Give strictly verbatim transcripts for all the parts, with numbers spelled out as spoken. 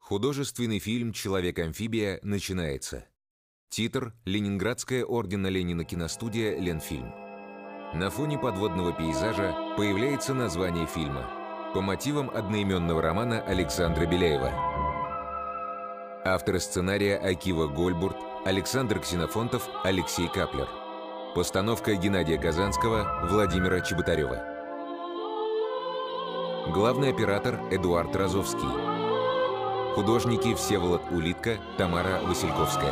Художественный фильм «Человек-амфибия» начинается. Титр «Ленинградская ордена Ленина киностудия Ленфильм». На фоне подводного пейзажа появляется название фильма по мотивам одноименного романа Александра Беляева. Авторы сценария Акива Гольбурт, Александр Ксенофонтов, Алексей Каплер. Постановка Геннадия Казанского, Владимира Чеботарева. Главный оператор Эдуард Розовский. Художники Всеволод Улитко, Тамара Васильковская.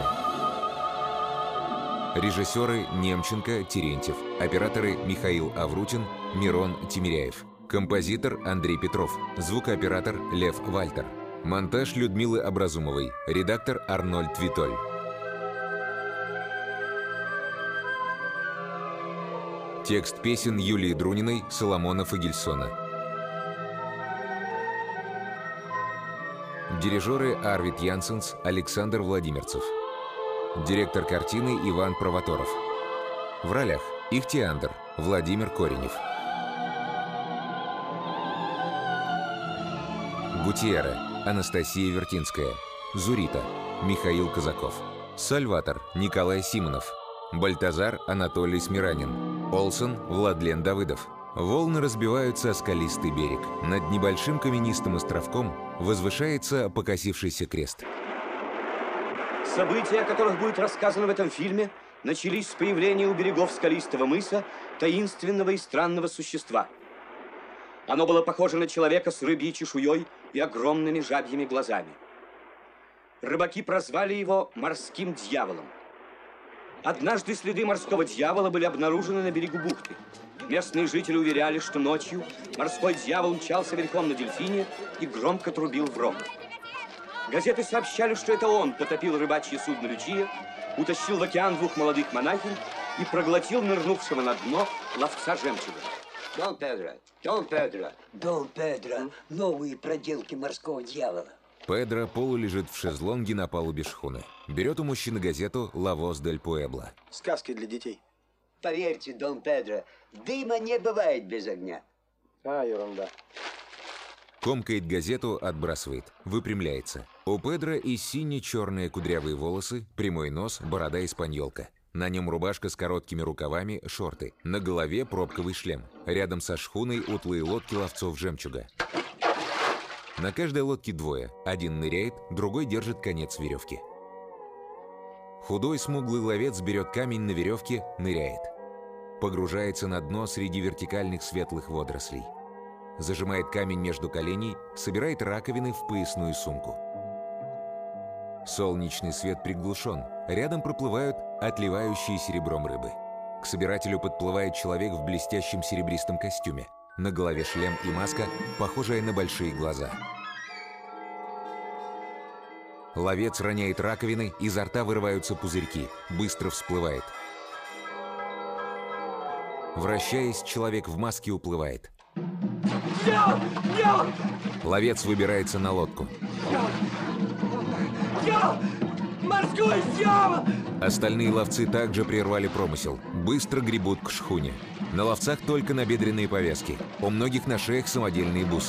Режиссеры Немченко, Терентьев. Операторы Михаил Аврутин, Мирон Тимиряев. Композитор Андрей Петров. Звукооператор Лев Вальтер. Монтаж Людмилы Образумовой. Редактор Арнольд Витоль. Текст песен Юлии Друниной, Соломона Фагельсона. Дирижеры Арвид Янсенс, Александр Владимирцев. Директор картины Иван Провоторов. В ролях Ихтиандр, Владимир Коренев. Гутьера, Анастасия Вертинская. Зурита, Михаил Казаков. Сальватор, Николай Симонов. Бальтазар, Анатолий Смиранин. Олсон, Владлен Давыдов. Волны разбиваются о скалистый берег. Над небольшим каменистым островком возвышается покосившийся крест. События, о которых будет рассказано в этом фильме, начались с появления у берегов скалистого мыса таинственного и странного существа. Оно было похоже на человека с рыбьей чешуей и огромными жабьими глазами. Рыбаки прозвали его морским дьяволом. Однажды следы морского дьявола были обнаружены на берегу бухты. Местные жители уверяли, что ночью морской дьявол мчался верхом на дельфине и громко трубил в рог. Газеты сообщали, что это он потопил рыбачье судно «Лючия», утащил в океан двух молодых монахинь и проглотил нырнувшего на дно ловца жемчуга. Дон Педро, Дон Педро. Дон Педро, новые проделки морского дьявола. Педро полулежит в шезлонге на палубе шхуны. Берет у мужчины газету «Ла Воз дель Пуэбло». Сказки для детей. Поверьте, Дон Педро, дыма не бывает без огня. А, ерунда. Комкает газету, отбрасывает, выпрямляется. У Педро и сине-черные кудрявые волосы, прямой нос, борода испаньолка. На нем рубашка с короткими рукавами, шорты. На голове пробковый шлем. Рядом со шхуной утлые лодки ловцов жемчуга. На каждой лодке двое. Один ныряет, другой держит конец веревки. Худой смуглый ловец берет камень на веревке, ныряет. Погружается на дно среди вертикальных светлых водорослей. Зажимает камень между коленей, собирает раковины в поясную сумку. Солнечный свет приглушен. Рядом проплывают отливающие серебром рыбы. К собирателю подплывает человек в блестящем серебристом костюме. На голове шлем и маска, похожая на большие глаза. Ловец роняет раковины, изо рта вырываются пузырьки. Быстро всплывает. Вращаясь, человек в маске уплывает. Я! Я! Ловец выбирается на лодку. Я! Я! Морской дьявол! Остальные ловцы также прервали промысел. Быстро гребут к шхуне. На ловцах только набедренные повязки. У многих на шеях самодельные бусы.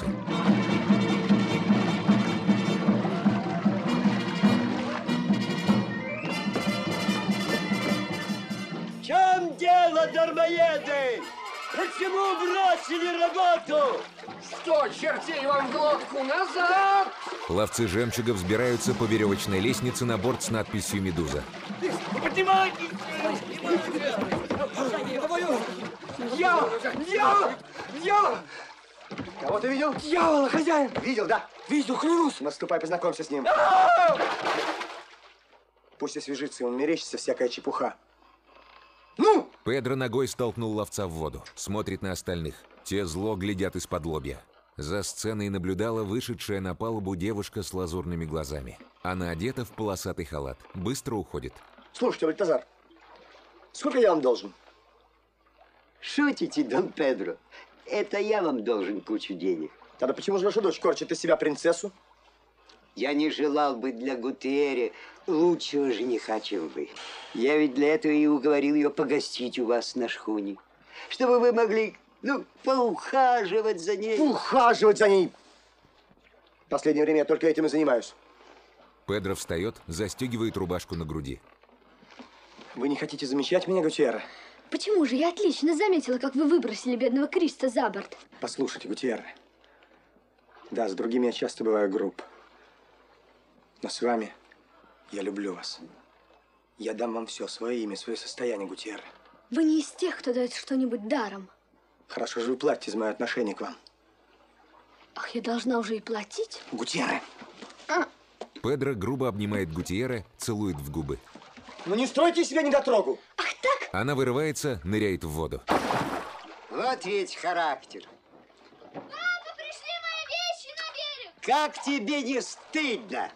В чем дело, дармоеды? Почему бросили работу? Сто чертей вам в глотку, назад! Ловцы жемчуга взбираются по веревочной лестнице на борт с надписью «Медуза». Поднимайтесь! Я! Я! Я! Кого ты видел? Дьявола, хозяин! Видел, да? Видел, клянусь! Наступай, познакомься с ним. Пусть освежится, ему мерещится всякая чепуха. Ну! Педро ногой столкнул ловца в воду. Смотрит на остальных. Те зло глядят из-под лобья. За сценой наблюдала вышедшая на палубу девушка с лазурными глазами. Она одета в полосатый халат. Быстро уходит. Слушайте, Бальтазар, сколько я вам должен? Шутите, Дон Педро? Это я вам должен кучу денег. Тогда почему же ваша дочь корчит из себя принцессу? Я не желал бы для Гутьеры лучшего жениха, чем вы. Я ведь для этого и уговорил ее погостить у вас на шхуне. Чтобы вы могли, ну, поухаживать за ней. Ухаживать за ней! В последнее время я только этим и занимаюсь. Педро встает, застегивает рубашку на груди. Вы не хотите замечать меня, Гутьерре? Почему же? Я отлично заметила, как вы выбросили бедного Криста за борт. Послушайте, Гутьерре. Да, с другими я часто бываю груб. Но с вами я люблю вас. Я дам вам все, свое имя, свое состояние, Гутьерре. Вы не из тех, кто дает что-нибудь даром. Хорошо же вы платите за мое отношение к вам. Ах, я должна уже и платить? Гутьерре! А. Педро грубо обнимает Гутьерре, целует в губы. Ну не стройте из себя недотрогу! Ах так? Она вырывается, ныряет в воду. Вот ведь характер. Папа, пришли мои вещи на берег! Как тебе не стыдно?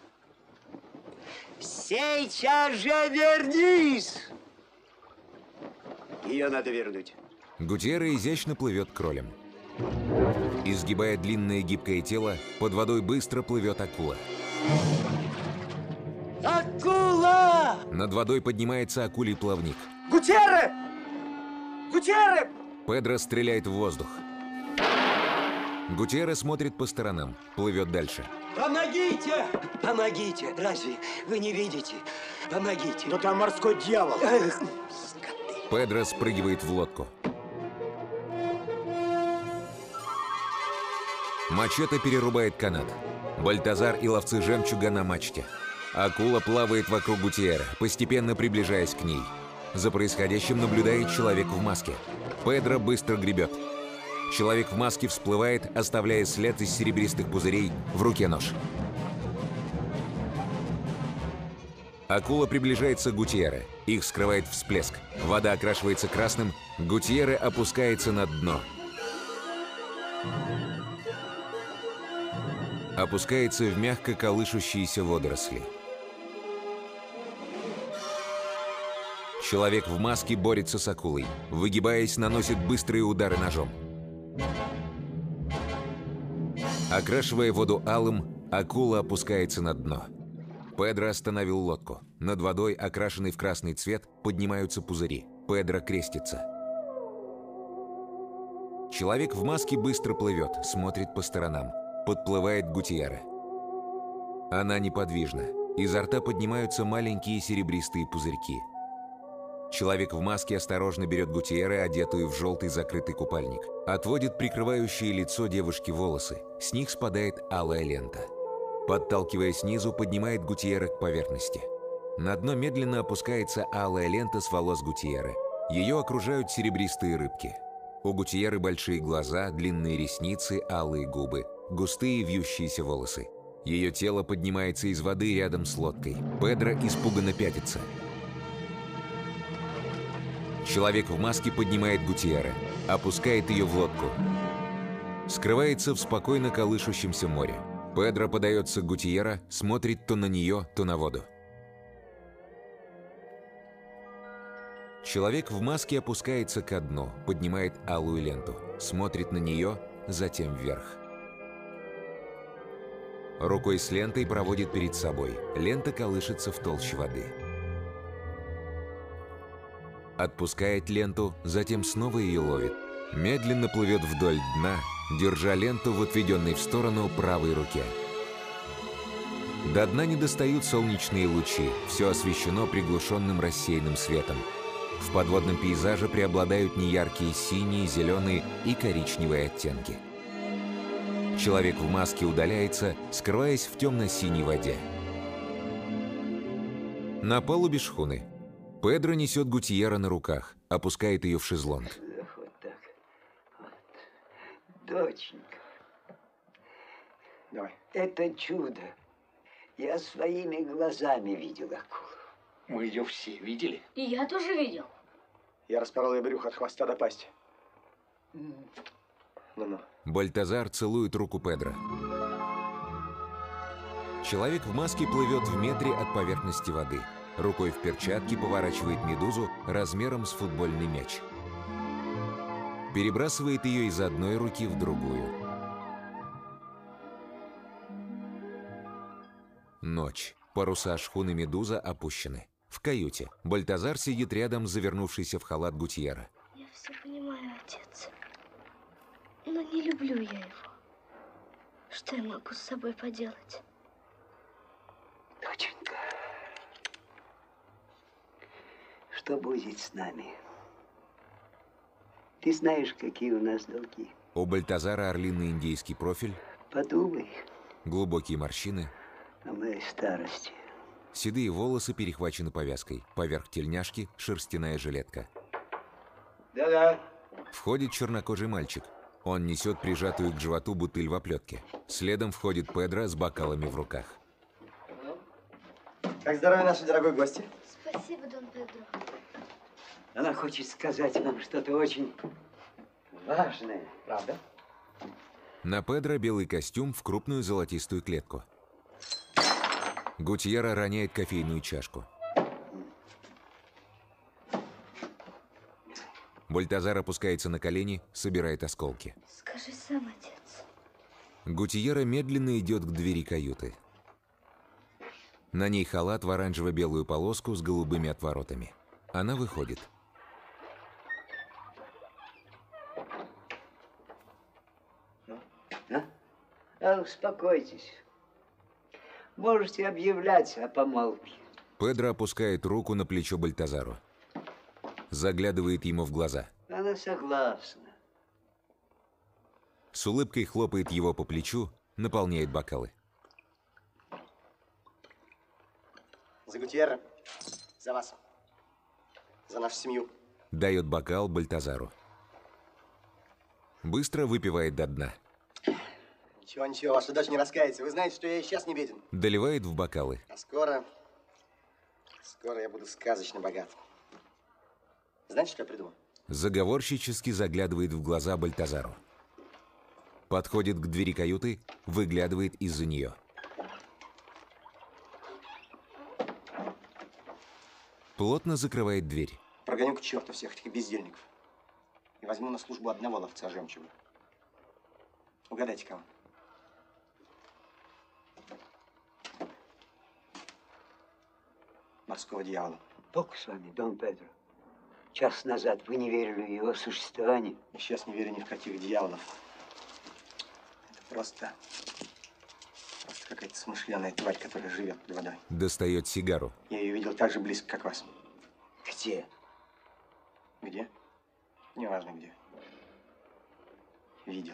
Сейчас же вернись! Ее надо вернуть. Гутьерре изящно плывет кролем. Изгибая длинное гибкое тело, под водой быстро плывет акула. Акула! Над водой поднимается акулий плавник. Гутьерре! Гутьерре! Педро стреляет в воздух. Гутьерре смотрит по сторонам, плывет дальше. Помогите! Помогите! Разве вы не видите? Помогите! Но там морской дьявол! Эх, Педро спрыгивает в лодку. Мачете перерубает канат. Бальтазар и ловцы жемчуга на мачте. Акула плавает вокруг Гутьерре, постепенно приближаясь к ней. За происходящим наблюдает человек в маске. Педро быстро гребет. Человек в маске всплывает, оставляя след из серебристых пузырей, в руке нож. Акула приближается к Гутьерре. Их скрывает всплеск. Вода окрашивается красным. Гутьерре опускается на дно. Опускается в мягко колышущиеся водоросли. Человек в маске борется с акулой. Выгибаясь, наносит быстрые удары ножом. Окрашивая воду алым, акула опускается на дно. Педро остановил лодку. Над водой, окрашенной в красный цвет, поднимаются пузыри. Педро крестится. Человек в маске быстро плывет, смотрит по сторонам. Подплывает к Гутьерре. Она неподвижна. Изо рта поднимаются маленькие серебристые пузырьки. Человек в маске осторожно берет Гутьерре, одетую в желтый закрытый купальник. Отводит прикрывающие лицо девушки волосы. С них спадает алая лента. Подталкивая снизу, поднимает Гутьерре к поверхности. На дно медленно опускается алая лента с волос Гутьерре. Ее окружают серебристые рыбки. У Гутьерре большие глаза, длинные ресницы, алые губы, густые вьющиеся волосы. Ее тело поднимается из воды рядом с лодкой. Педро испуганно пятится. Человек в маске поднимает Гутьерре, опускает ее в лодку. Скрывается в спокойно колышущемся море. Педро подается к Гутьерре, смотрит то на нее, то на воду. Человек в маске опускается ко дну, поднимает алую ленту, смотрит на нее, затем вверх. Рукой с лентой проводит перед собой. Лента колышется в толще воды. Отпускает ленту, затем снова ее ловит. Медленно плывет вдоль дна, держа ленту в отведенной в сторону правой руке. До дна не достают солнечные лучи, все освещено приглушенным рассеянным светом. В подводном пейзаже преобладают неяркие синие, зеленые и коричневые оттенки. Человек в маске удаляется, скрываясь в темно-синей воде. На палубе шхуны. Педро несет Гутьерре на руках, опускает ее в шезлонг. Вот так. Вот. Доченька. Давай. Это чудо. Я своими глазами видел акулу. Мы ее все видели. И я тоже видел. Я распорол ей брюхо от хвоста до пасти. Ну-ну. Бальтазар целует руку Педро. Человек в маске плывет в метре от поверхности воды. Рукой в перчатке поворачивает медузу размером с футбольный мяч. Перебрасывает ее из одной руки в другую. Ночь. Паруса шхуны «Медуза» опущены. В каюте. Бальтазар сидит рядом с завернувшейся в халат Гутьерре. Я все понимаю, отец. Но не люблю я его. Что я могу с собой поделать? Доченька, что будет с нами? Ты знаешь, какие у нас долги. У Бальтазара орлиный индейский профиль. Подумай. Глубокие морщины. О моей старости. Седые волосы перехвачены повязкой. Поверх тельняшки шерстяная жилетка. Да-да. Входит чернокожий мальчик. Он несет прижатую к животу бутыль в оплетке. Следом входит Педро с бокалами в руках. Как здоровье нашей дорогой гости? Спасибо, Дон Педро. Она хочет сказать вам что-то очень важное. Правда? На Педро белый костюм в крупную золотистую клетку. Гутьерра роняет кофейную чашку. Бальтазар опускается на колени, собирает осколки. Скажи сам, отец. Гутьерра медленно идет к двери каюты. На ней халат в оранжево-белую полоску с голубыми отворотами. Она выходит. А? А, успокойтесь. Можете объявлять о помолвке. Педро опускает руку на плечо Бальтазару. Заглядывает ему в глаза. Она согласна. С улыбкой хлопает его по плечу, наполняет бокалы. За Гутьерра. За вас. За нашу семью. Дает бокал Бальтазару. Быстро выпивает до дна. Ничего, ничего, ваша дочь не раскается. Вы знаете, что я и сейчас не беден. Доливает в бокалы. А скоро... Скоро я буду сказочно богат. Знаете, что я придумал? Заговорщически заглядывает в глаза Бальтазару. Подходит к двери каюты, выглядывает из-за нее. Плотно закрывает дверь. Прогоню к черту всех этих бездельников. И возьму на службу одного ловца жемчуга. Угадайте, кого? Морского дьявола. Бог с вами, Дон Педро. Час назад вы не верили в его существование. И сейчас не верю ни в каких дьяволов. Это просто... Просто какая-то смышленая тварь, которая живет под водой. Достает сигару. Я ее видел так же близко, как вас. Где? Где? Неважно где. Видел.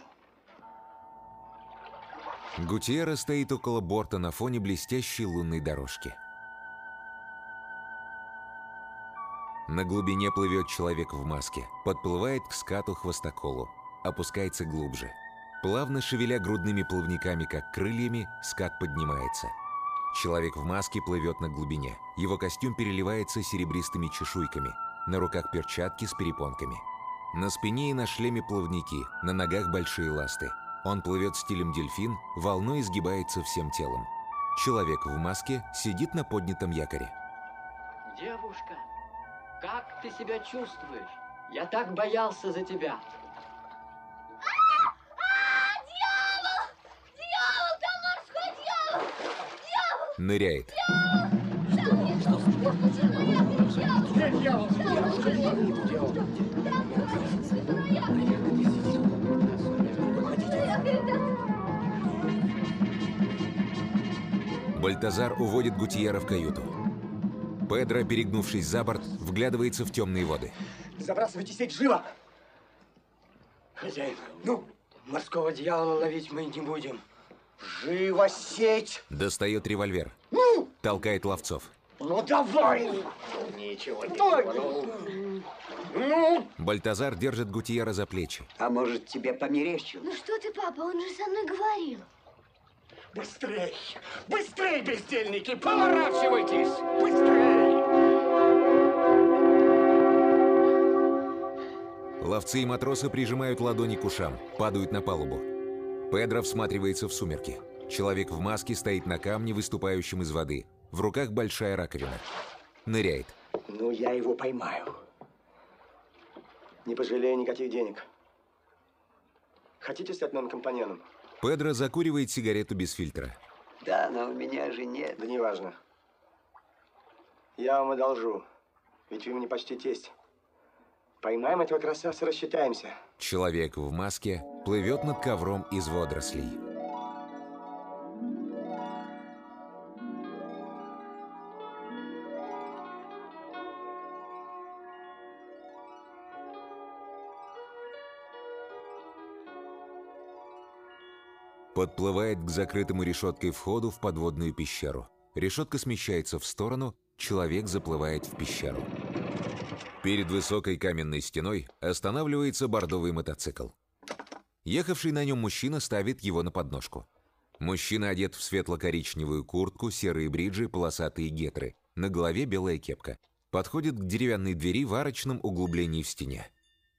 Гутьерра стоит около борта на фоне блестящей лунной дорожки. На глубине плывет человек в маске, подплывает к скату-хвостоколу, опускается глубже. Плавно шевеля грудными плавниками, как крыльями, скат поднимается. Человек в маске плывет на глубине. Его костюм переливается серебристыми чешуйками. На руках перчатки с перепонками. На спине и на шлеме плавники, на ногах большие ласты. Он плывет стилем дельфин, волной изгибается всем телом. Человек в маске сидит на поднятом якоре. Девушка, как ты себя чувствуешь? Я так боялся за тебя. Ныряет. Бальтазар уводит Гутьерра в каюту. Педро, перегнувшись за борт, вглядывается в темные воды. Забрасывайте сеть, живо! Хозяин, ну, морского дьявола ловить мы не будем. Живо сеть! Достает револьвер. Толкает ловцов. Ну давай! Ничего, Давай! ничего. Ну, Бальтазар держит Гутьерра за плечи. А может, тебе померещилось? Ну что ты, папа, он же со мной говорил. быстрей! Быстрей, бездельники! Поворачивайтесь! Быстрей! Ловцы и матросы прижимают ладони к ушам, падают на палубу. Педро всматривается в сумерки. Человек в маске стоит на камне, выступающем из воды. В руках большая раковина. Ныряет. Ну, я его поймаю. Не пожалею никаких денег. Хотите стать моим компаньоном? Педро закуривает сигарету без фильтра. Да, но у меня же нет. Да неважно. Я вам одолжу. Ведь вы мне почти тесть. Поймаем этого красавца, рассчитаемся. Человек в маске плывет над ковром из водорослей. Подплывает к закрытому решеткой входу в подводную пещеру. Решетка смещается в сторону, человек заплывает в пещеру. Перед высокой каменной стеной останавливается бордовый мотоцикл. Ехавший на нем мужчина ставит его на подножку. Мужчина одет в светло-коричневую куртку, серые бриджи, полосатые гетры. На голове белая кепка. Подходит к деревянной двери в арочном углублении в стене.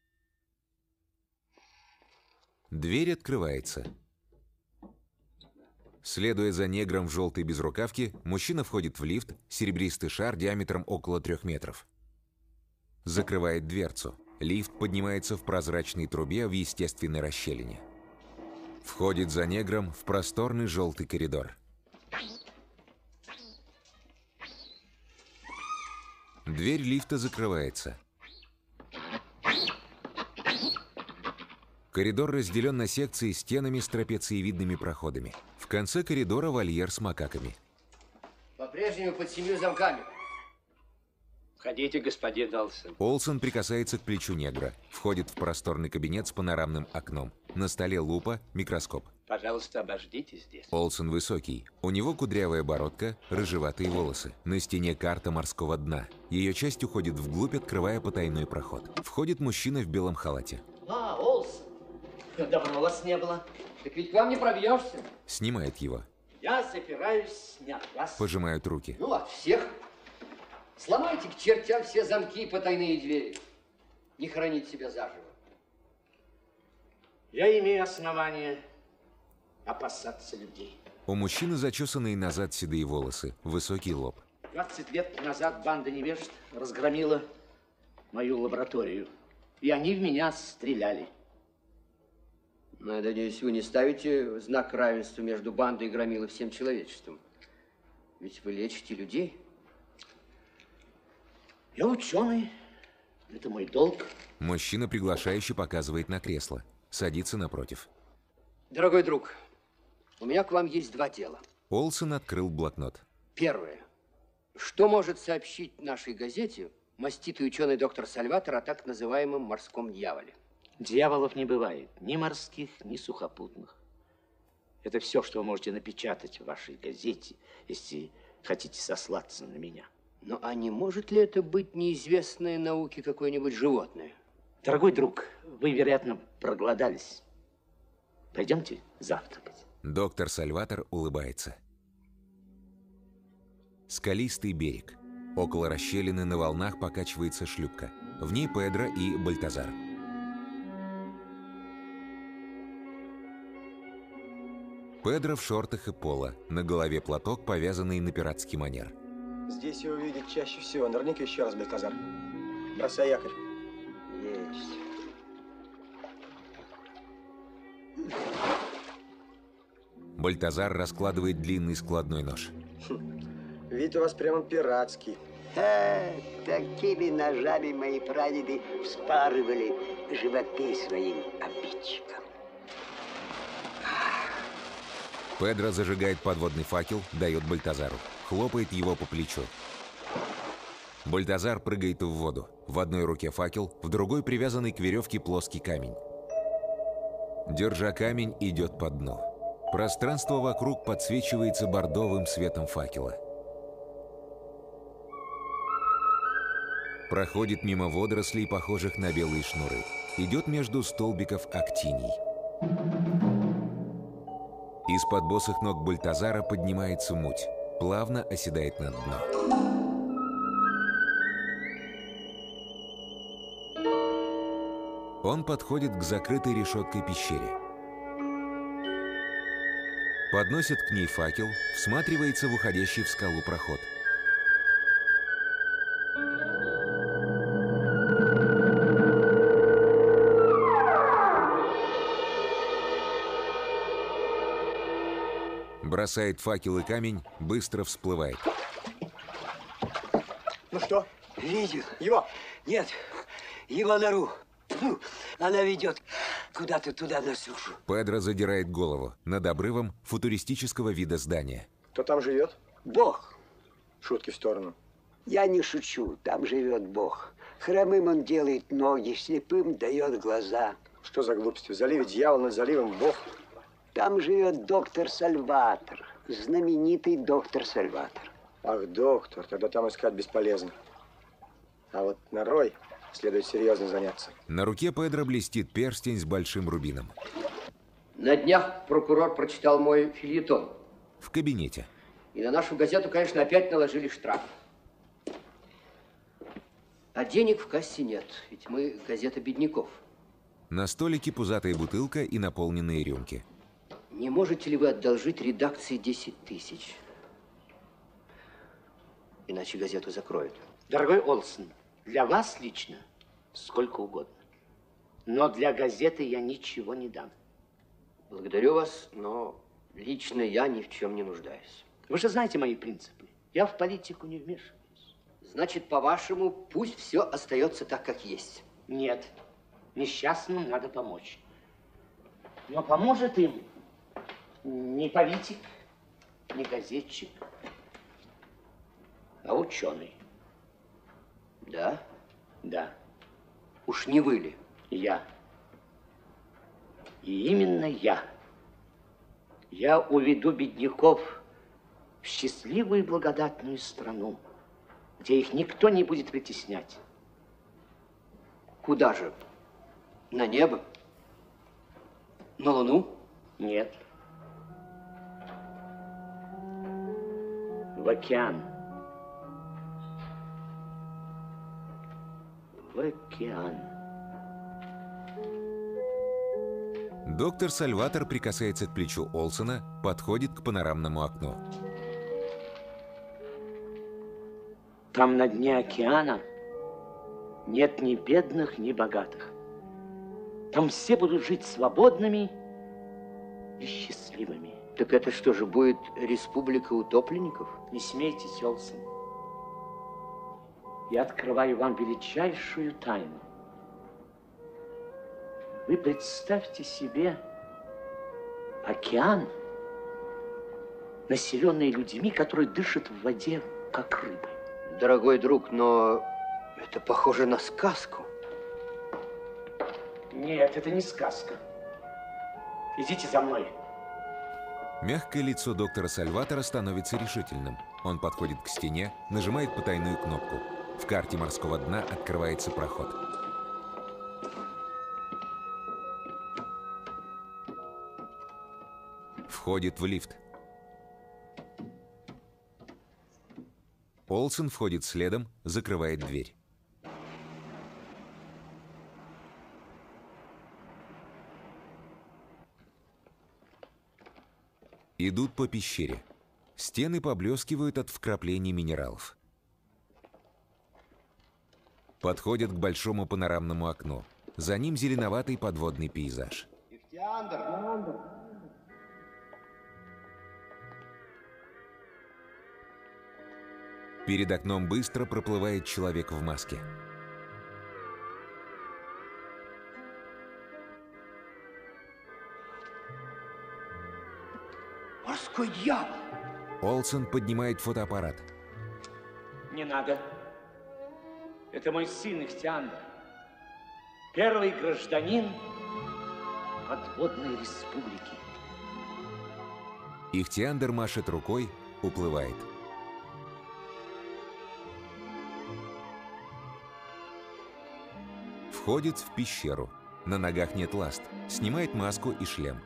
Дверь открывается. Следуя за негром в желтой безрукавке, мужчина входит в лифт, серебристый шар диаметром около трех метров. Закрывает дверцу. Лифт поднимается в прозрачной трубе в естественной расщелине. Входит за негром в просторный желтый коридор. Дверь лифта закрывается. Коридор разделен на секции стенами с трапециевидными проходами. В конце коридора вольер с макаками. По-прежнему под семью замками. Входите, господин Олсен. Олсен прикасается к плечу негра. Входит в просторный кабинет с панорамным окном. На столе лупа, микроскоп. Пожалуйста, обождите здесь. Олсен высокий. У него кудрявая бородка, рыжеватые волосы. На стене карта морского дна. Ее часть уходит вглубь, открывая потайной проход. Входит мужчина в белом халате. А, Олсен. Давно вас не было. Так ведь к вам не пробьешься. Снимает его. Я собираюсь снять вас. Пожимают руки. Ну, от всех. Сломайте к чертям все замки и потайные двери. Не хранить себя заживо. Я имею основание опасаться людей. У мужчины зачесанные назад седые волосы, высокий лоб. двадцать лет назад банда невежд разгромила мою лабораторию. И они в меня стреляли. Ну, я надеюсь, вы не ставите знак равенства между бандой и громилой всем человечеством. Ведь вы лечите людей. Я ученый. Это мой долг. Мужчина приглашающе показывает на кресло. Садится напротив. Дорогой друг, у меня к вам есть два дела. Олсен открыл блокнот. Первое. Что может сообщить нашей газете маститый ученый доктор Сальватор о так называемом морском дьяволе? Дьяволов не бывает. Ни морских, ни сухопутных. Это все, что вы можете напечатать в вашей газете, если хотите сослаться на меня. Ну, а не может ли это быть неизвестное науке какое-нибудь животное? Дорогой друг, вы, вероятно, проголодались. Пойдемте завтракать. Доктор Сальватор улыбается. Скалистый берег. Около расщелины на волнах покачивается шлюпка. В ней Педро и Бальтазар. Педро в шортах и поло. На голове платок, повязанный на пиратский манер. Здесь его видят чаще всего. Нырни-ка еще раз, Бальтазар. Бросай якорь. Есть. Бальтазар раскладывает длинный складной нож. Хм. Вид у вас прямо пиратский. А, такими ножами мои прадеды вспарывали животы своим обидчикам. Педро зажигает подводный факел, дает Бальтазару. Хлопает его по плечу. Бальтазар прыгает в воду. В одной руке факел, в другой привязанный к веревке плоский камень. Держа камень, идет по дну. Пространство вокруг подсвечивается бордовым светом факела. Проходит мимо водорослей, похожих на белые шнуры. Идет между столбиков актиний. Из-под босых ног Бальтазара поднимается муть. Плавно оседает на дно. Он подходит к закрытой решеткой пещере. Подносит к ней факел, всматривается в уходящий в скалу проход. Бросает факел и камень, быстро всплывает. Ну что? Видел? Его? Нет, его нору. Фу, она ведет куда-то туда на сушу. Педро задирает голову. Над обрывом футуристического вида здания. Кто там живет? Бог. Шутки в сторону. Я не шучу, там живет Бог. Хромым он делает ноги, слепым дает глаза. Что за глупости? В заливе дьявол, над заливом Бог. Там живет доктор Сальватор, знаменитый доктор Сальватор. Ах, доктор, тогда там искать бесполезно. А вот норой следует серьезно заняться. На руке Педро блестит перстень с большим рубином. На днях прокурор прочитал мой фельетон. В кабинете. И на нашу газету, конечно, опять наложили штраф. А денег в кассе нет, ведь мы газета бедняков. На столике пузатая бутылка и наполненные рюмки. Не можете ли вы одолжить редакции десять тысяч? Иначе газету закроют. Дорогой Олсен, для вас лично сколько угодно. Но для газеты я ничего не дам. Благодарю вас, но лично я ни в чем не нуждаюсь. Вы же знаете мои принципы. Я в политику не вмешиваюсь. Значит, по-вашему, пусть все остается так, как есть. Нет. Несчастным надо помочь. Но поможет им не политик, не газетчик, а ученый. Да? Да. Уж не вы ли? Я. И именно я. Я уведу бедняков в счастливую и благодатную страну, где их никто не будет притеснять. Куда же? На небо? На Луну? Нет. В океан. В океан. Доктор Сальватор прикасается к плечу Олсена, подходит к панорамному окну. Там на дне океана нет ни бедных, ни богатых. Там все будут жить свободными и счастливыми. Так это что же, будет республика утопленников? Не смейтесь, Олсен. Я открываю вам величайшую тайну. Вы представьте себе океан, населенный людьми, которые дышат в воде, как рыбы. Дорогой друг, но это похоже на сказку. Нет, это не сказка. Идите за мной. Мягкое лицо доктора Сальватора становится решительным. Он подходит к стене, нажимает потайную кнопку. В карте морского дна открывается проход. Входит в лифт. Олсен входит следом, закрывает дверь. Идут по пещере. Стены поблескивают от вкраплений минералов. Подходят к большому панорамному окну. За ним зеленоватый подводный пейзаж. Ихтиандр! Перед окном быстро проплывает человек в маске. Морской дьявол! Олсен поднимает фотоаппарат. Не надо. Это мой сын Ихтиандр. Первый гражданин подводной республики. Ихтиандр машет рукой, уплывает. Входит в пещеру. На ногах нет ласт. Снимает маску и шлем.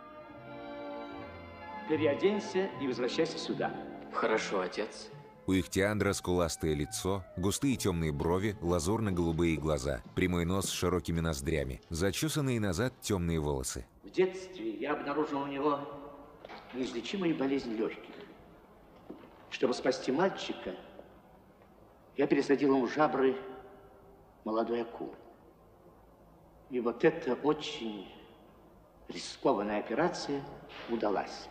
Переоденься и возвращайся сюда. Хорошо, отец. У Ихтиандра скуластое лицо, густые темные брови, лазурно-голубые глаза, прямой нос с широкими ноздрями, зачесанные назад темные волосы. В детстве я обнаружил у него неизлечимую болезнь легких. Чтобы спасти мальчика, я пересадил ему жабры молодой акулы. И вот эта очень рискованная операция удалась.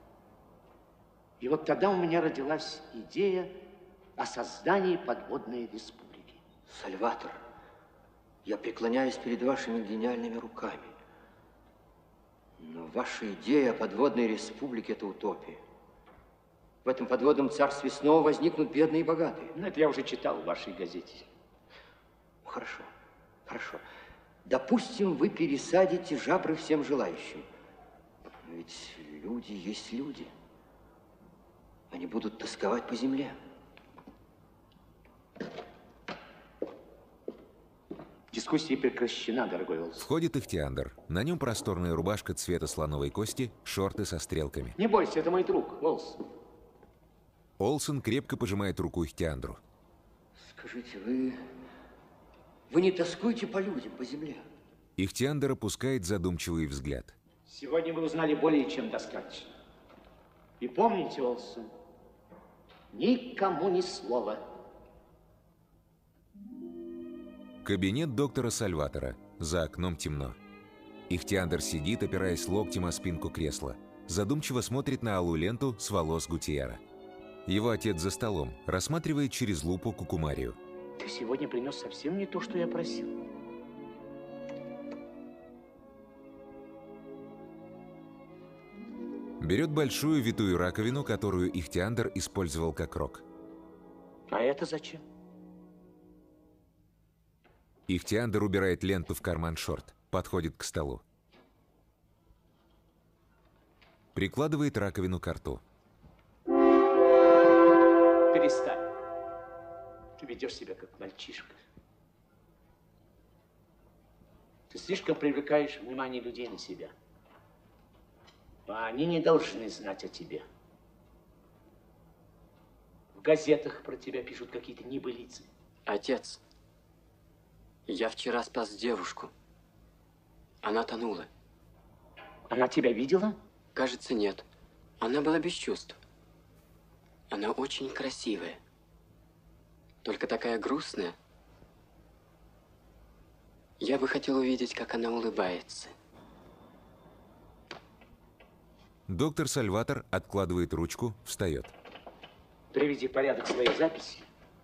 И вот тогда у меня родилась идея о создании подводной республики. Сальватор, я преклоняюсь перед вашими гениальными руками. Но ваша идея о подводной республике – это утопия. В этом подводном царстве снова возникнут бедные и богатые. Ну, это я уже читал в вашей газете. Хорошо, хорошо. Допустим, вы пересадите жабры всем желающим. Но ведь люди есть люди. Они будут тосковать по земле. Дискуссия прекращена, дорогой Олсон. Входит Ихтиандр. На нем просторная рубашка цвета слоновой кости, шорты со стрелками. Не бойся, это мой друг, Олсон. Олсен крепко пожимает руку Ихтиандру. Скажите, вы... Вы не тоскуете по людям, по земле? Ихтиандр опускает задумчивый взгляд. Сегодня вы узнали более чем достаточно. И помните, Олсон, никому ни слова. Кабинет доктора Сальватора. За окном темно. Ихтиандр сидит, опираясь локтем о спинку кресла. Задумчиво смотрит на алую ленту с волос Гутиера. Его отец за столом, рассматривает через лупу кукумарию. Ты сегодня принес совсем не то, что я просил. Берет большую витую раковину, которую Ихтиандр использовал как рог. А это зачем? Ихтиандр убирает ленту в карман шорт, подходит к столу. Прикладывает раковину к рту. Перестань. Ты ведешь себя как мальчишка. Ты слишком привлекаешь внимание людей на себя. А они не должны знать о тебе. В газетах про тебя пишут какие-то небылицы. Отец, я вчера спас девушку. Она тонула. Она тебя видела? Кажется, нет. Она была без чувств. Она очень красивая. Только такая грустная. Я бы хотел увидеть, как она улыбается. Доктор Сальватор откладывает ручку, встает. Приведи в порядок свои записи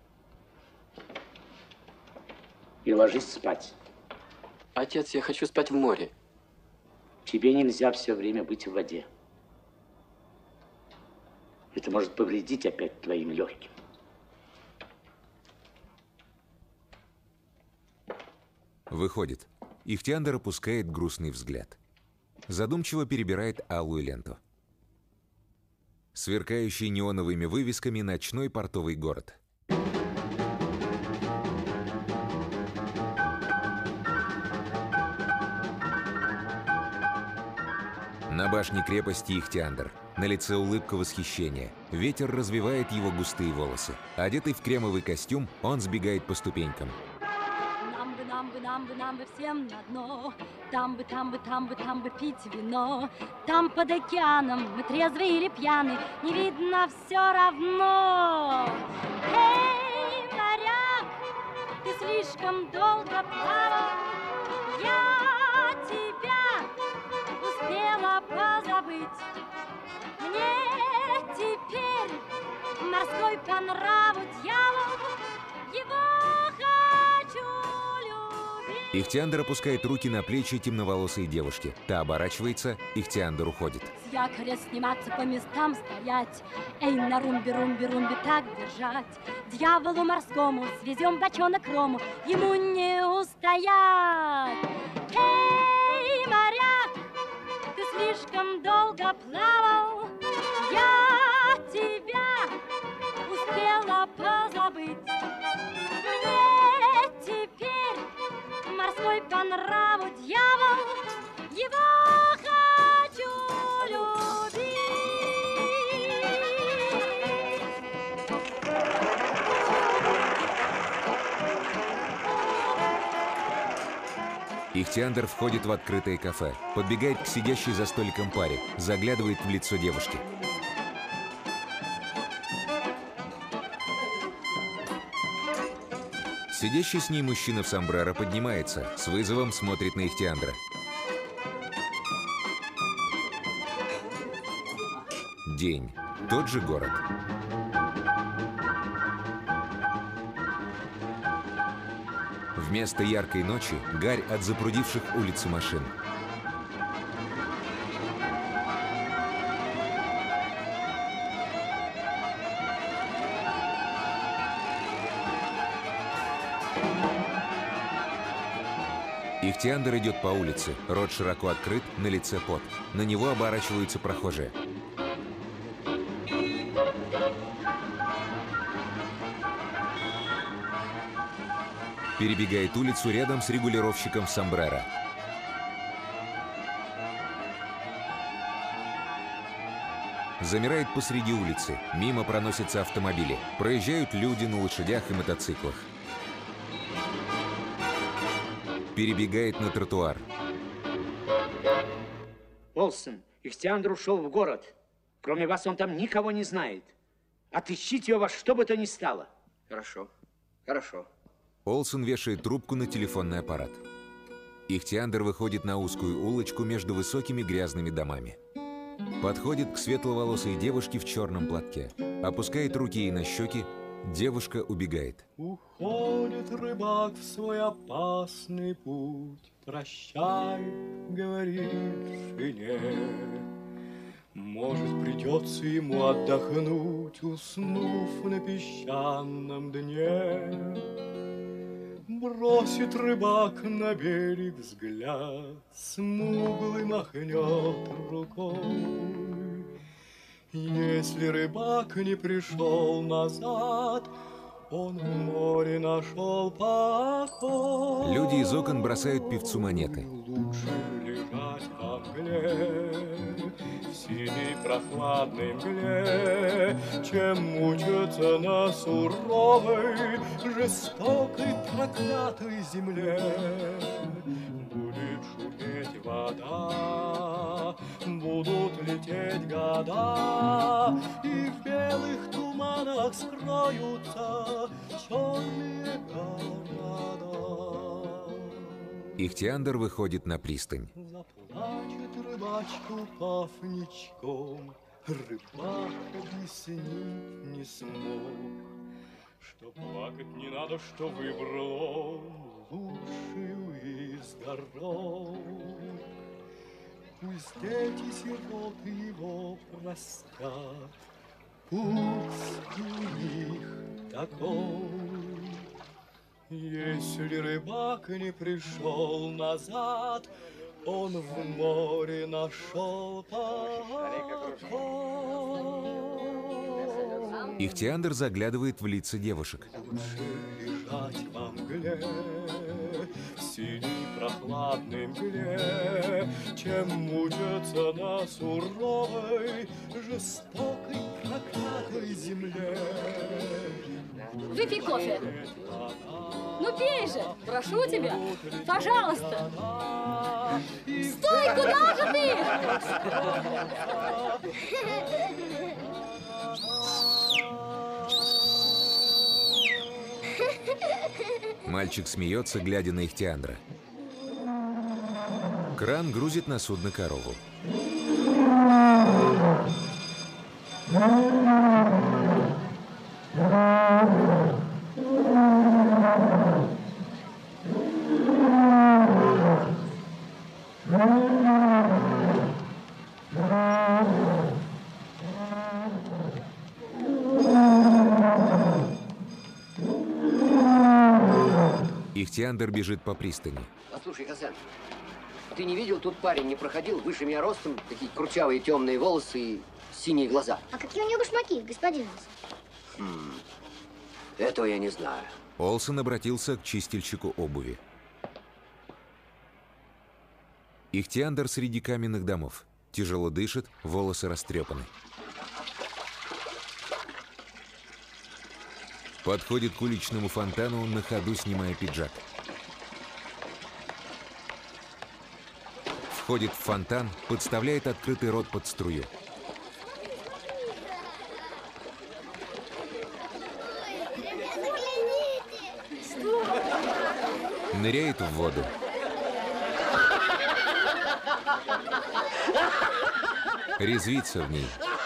и ложись спать. Отец, я хочу спать в море. Тебе нельзя все время быть в воде. Это может повредить опять твоим легким. Выходит. Ихтиандр опускает грустный взгляд. Задумчиво перебирает алую ленту. Сверкающий неоновыми вывесками ночной портовый город. На башне крепости Ихтиандр. На лице улыбка восхищения. Ветер развивает его густые волосы. Одетый в кремовый костюм, он сбегает по ступенькам. Нам бы, нам бы, нам бы, нам бы всем на дно. Там бы, там бы, там бы, там бы пить вино. Там под океаном мы трезвые или пьяны, не видно все равно. Эй, моряк, ты слишком долго плавал. Я тебя успела позабыть. Мне теперь морской по нраву дьявол. Его хочу любить. Ихтиандр опускает руки на плечи темноволосой девушки. Та оборачивается, Ихтиандр уходит. С якоря сниматься, по местам стоять. Эй, на румбе, румбе, румбе так держать. Дьяволу морскому свезем бочонок рому. Ему не устоять. Эй, моряк, ты слишком долго плавал. Я тебя успела позабыть. Мне теперь морской по нраву дьявол. Его хочу любить. Ихтиандр входит в открытое кафе, подбегает к сидящей за столиком паре, заглядывает в лицо девушки. Сидящий с ней мужчина в сомбреро поднимается, с вызовом смотрит на Ихтиандра. День. Тот же город. Вместо яркой ночи – гарь от запрудивших улицы машин. Ихтиандр идет по улице, рот широко открыт, на лице пот. На него оборачиваются прохожие. Перебегает улицу рядом с регулировщиком сомбреро. Замирает посреди улицы. Мимо проносятся автомобили. Проезжают люди на лошадях и мотоциклах. Перебегает на тротуар. Олсен, Ихтиандр ушел в город. Кроме вас он там никого не знает. Отыщите его во что бы то ни стало. Хорошо, хорошо. Олсен вешает трубку на телефонный аппарат. Ихтиандр выходит на узкую улочку между высокими грязными домами. Подходит к светловолосой девушке в черном платке. Опускает руки ей на щеки. Девушка убегает. Уходит рыбак в свой опасный путь. Прощай, говорит жене. Может, придется ему отдохнуть, уснув на песчаном дне. Бросит рыбак на берег взгляд, смуглый махнет рукой. Если рыбак не пришел назад, он в море нашел покой. Люди из окон бросают певцу монеты. Лучше лежать во мгле, в синей прохладной мгле, чем мучиться на суровой, жестокой, проклятой земле. Будет шуметь вода, будут лететь года, и в белых туманах скроются черные города. Ихтиандр выходит на пристань. Заплачет рыбачка, упав ничком, рыбак объяснить не смог, что плакать не надо, что выбрал он лучшую из дорог. Пусть дети сироты его простят, пусть у них такой. Если рыбак не пришел назад, он в море нашел покой. Ихтиандр заглядывает в лица девушек. Лучше лежать во мгле, в синей прохладной мгле, чем мучиться на суровой, жестокой, проклятой земле. Выпей кофе. Ну пей же, прошу тебя, пожалуйста. Стой, куда же ты? Мальчик смеется, глядя на Ихтиандра. Кран грузит на судно корову. Ихтиандр бежит по пристани. Послушай, Хасан, ты не видел, тут парень не проходил, выше меня ростом, такие кручавые темные волосы и синие глаза. А какие у него башмаки, господин Олсен? Хм, этого я не знаю. Олсен обратился к чистильщику обуви. Ихтиандр среди каменных домов. Тяжело дышит, волосы растрепаны. Подходит к уличному фонтану, на ходу снимая пиджак. Входит в фонтан, подставляет открытый рот под струю. Ныряет в воду. Резвится в ней.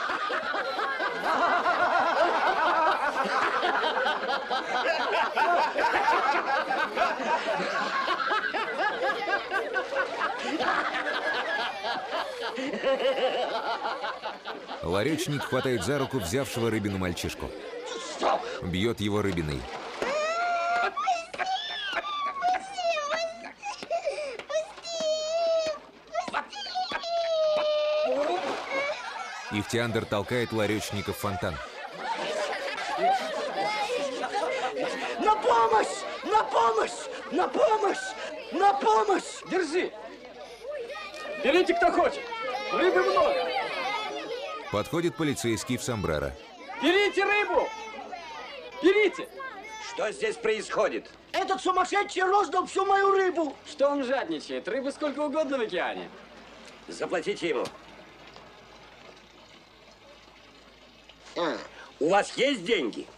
Ларечник хватает за руку взявшего рыбину мальчишку. Бьет его рыбиной. Ихтиандр толкает ларечника в фонтан. На помощь! На помощь! На помощь! На помощь! Держи! Берите, кто хочет! Рыбы много! Подходит полицейский в сомбреро. Берите рыбу! Берите! Что здесь происходит? Этот сумасшедший роздал всю мою рыбу! Что он жадничает? Рыбы сколько угодно в океане. Заплатите ему. А, у вас есть деньги?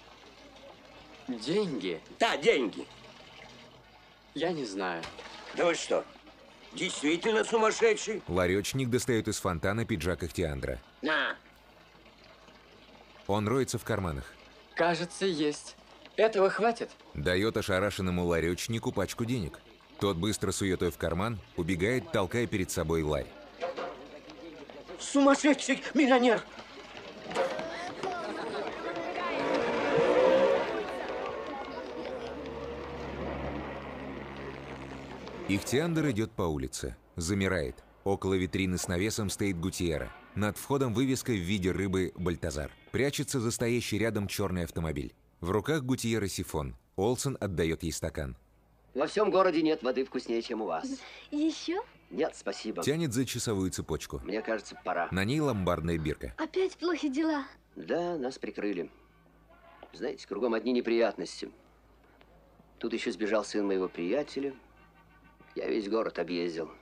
Деньги? Да, деньги. Я не знаю. Да вы что, действительно сумасшедший? Ларечник достает из фонтана пиджак Ихтиандра. На. Он роется в карманах. Кажется, есть. Этого хватит? Дает ошарашенному ларечнику пачку денег. Тот быстро сует ее в карман, убегает, толкая перед собой ларь. Сумасшедший миллионер! Ихтиандр идет по улице. Замирает. Около витрины с навесом стоит Гутьерра. Над входом вывеска в виде рыбы «Бальтазар». Прячется за стоящий рядом черный автомобиль. В руках Гутьерры сифон. Олсен отдает ей стакан. Во всем городе нет воды вкуснее, чем у вас. Еще? Нет, спасибо. Тянет за часовую цепочку. Мне кажется, пора. На ней ломбардная бирка. Опять плохи дела. Да, нас прикрыли. Знаете, кругом одни неприятности. Тут еще сбежал сын моего приятеля. Я весь город объездил.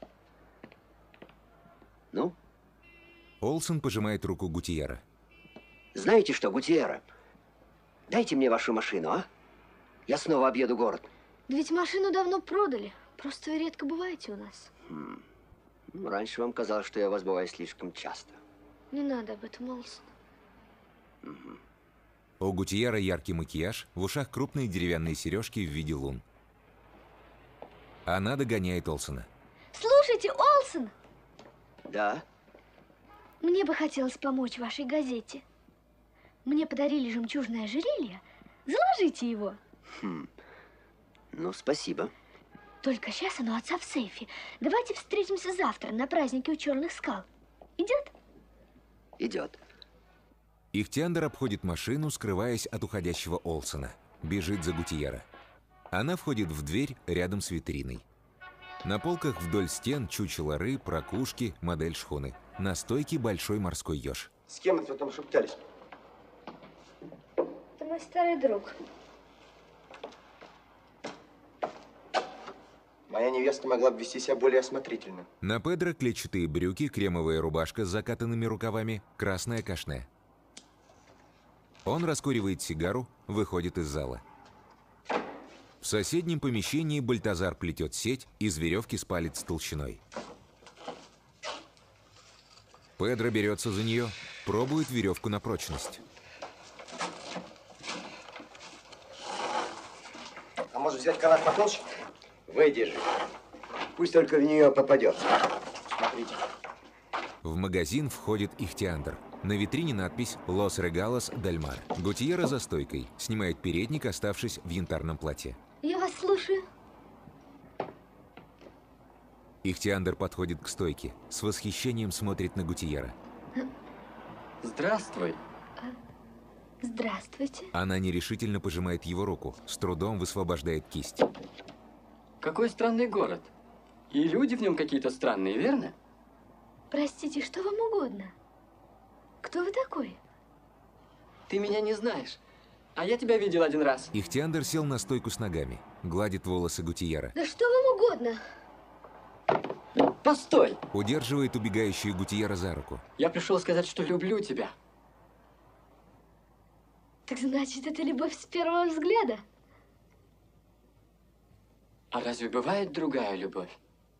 Ну? Олсен пожимает руку Гутьерра. Знаете что, Гутьерра? Дайте мне вашу машину, а? Я снова объеду город. Да ведь машину давно продали. Просто вы редко бываете у нас. Хм. Ну, раньше вам казалось, что я вас бываю слишком часто. Не надо об этом, Олсен. Угу. У Гутьерра яркий макияж, в ушах крупные деревянные сережки в виде лун. Она догоняет Олсена. Слушайте, Олсен! Да? Мне бы хотелось помочь вашей газете. Мне подарили жемчужное ожерелье. Заложите его. Хм. Ну, спасибо. Только сейчас оно отца в сейфе. Давайте встретимся завтра на празднике у Черных скал. Идет? Идет. Ихтиандр обходит машину, скрываясь от уходящего Олсена. Бежит за Гутьерра. Она входит в дверь рядом с витриной. На полках вдоль стен чучело рыб, ракушки, модель шхуны. На стойке большой морской еж. С кем это там шептались? Это мой старый друг. Моя невеста могла бы вести себя более осмотрительно. На Педро клетчатые брюки, кремовая рубашка с закатанными рукавами, красное кашне. Он раскуривает сигару, выходит из зала. В соседнем помещении Бальтазар плетет сеть из веревки с палец толщиной. Педро берется за нее, пробует веревку на прочность. А может взять канат потолще? Выдержи. Пусть только в нее попадет. Смотрите. В магазин входит Ихтиандр. На витрине надпись «Лос Регалос Дель Мар». Гутьерра за стойкой. Снимает передник, оставшись в янтарном платье. Я вас слушаю. Ихтиандр подходит к стойке. С восхищением смотрит на Гутьерра. Здравствуй. Здравствуйте. Она нерешительно пожимает его руку. С трудом высвобождает кисть. Какой странный город. И люди в нем какие-то странные, верно? Простите, что вам угодно? Кто вы такой? Ты меня не знаешь. А я тебя видел один раз. Ихтиандр сел на стойку с ногами. Гладит волосы Гутьерра. Да что вам угодно? Постой! Удерживает убегающую Гутьерра за руку. Я пришел сказать, что люблю тебя. Так значит, это любовь с первого взгляда? А разве бывает другая любовь?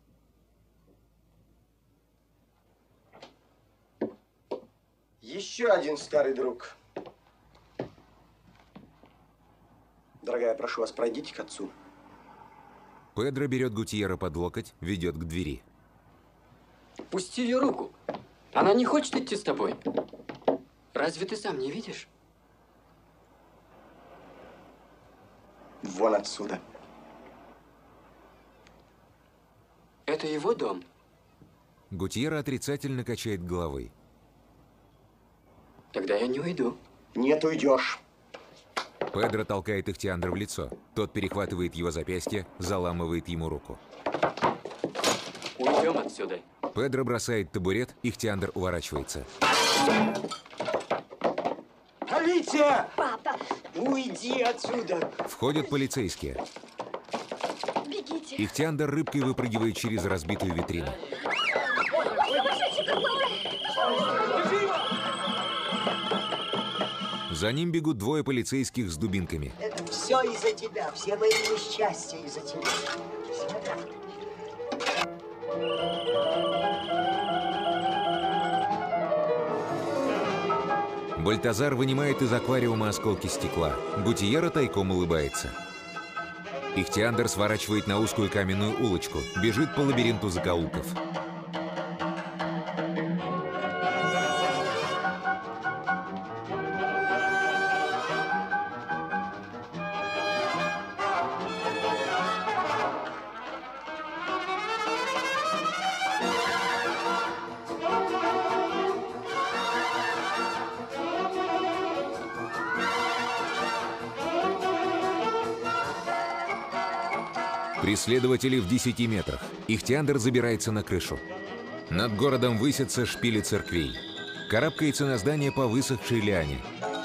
Еще один старый друг. Дорогая, прошу вас, пройдите к отцу. Педро берет Гутьерра под локоть, ведет к двери. Пусти ее руку. Она не хочет идти с тобой. Разве ты сам не видишь? Вон отсюда. Это его дом. Гутьерра отрицательно качает головой. Тогда я не уйду. Нет, уйдешь. Педро толкает Ихтиандра в лицо. Тот перехватывает его запястье, заламывает ему руку. Уйдем отсюда. Педро бросает табурет, Ихтиандр уворачивается. Полиция! Папа! Уйди отсюда! Входят полицейские. Бегите! Ихтиандр рыбкой выпрыгивает через разбитую витрину. За ним бегут двое полицейских с дубинками. Это все из-за тебя, все мои несчастья из-за тебя. Бальтазар вынимает из аквариума осколки стекла. Гутьерра тайком улыбается. Ихтиандр сворачивает на узкую каменную улочку, бежит по лабиринту закоулков. Преследователи в десяти метрах. Ихтиандр забирается на крышу. Над городом высятся шпили церквей. Карабкается на здание по высохшей лиане.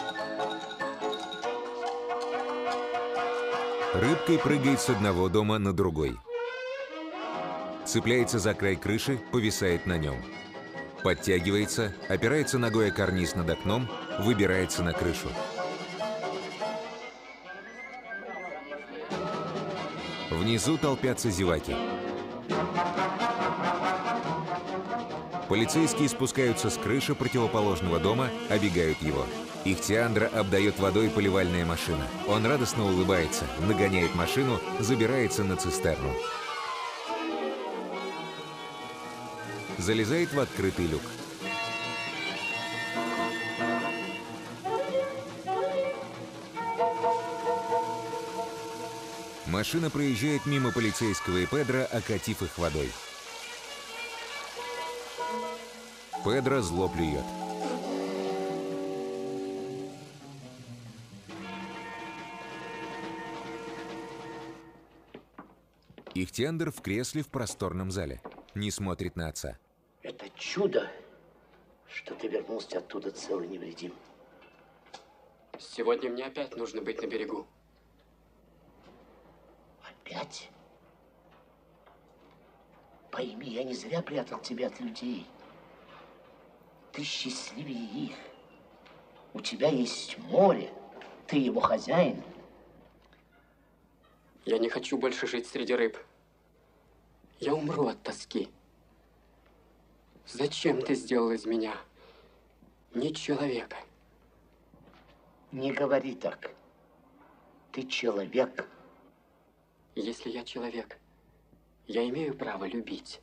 Рыбкой прыгает с одного дома на другой. Цепляется за край крыши, повисает на нем. Подтягивается, опирается ногой о карниз над окном, выбирается на крышу. Внизу толпятся зеваки. Полицейские спускаются с крыши противоположного дома, обегают его. Ихтиандра обдает водой поливальная машина. Он радостно улыбается, нагоняет машину, забирается на цистерну. Залезает в открытый люк. Машина проезжает мимо полицейского и Педро, окатив их водой. Педро зло плюет. Ихтиандр в кресле в просторном зале. Не смотрит на отца. Это чудо, что ты вернулся оттуда целый невредим. Сегодня мне опять нужно быть на берегу. Опять? Пойми, я не зря прятал тебя от людей. Ты счастливее их. У тебя есть море. Ты его хозяин. Я не хочу больше жить среди рыб. Я умру от тоски. Зачем ты сделал из меня не человека? Не говори так. Ты человек. Если я человек, я имею право любить.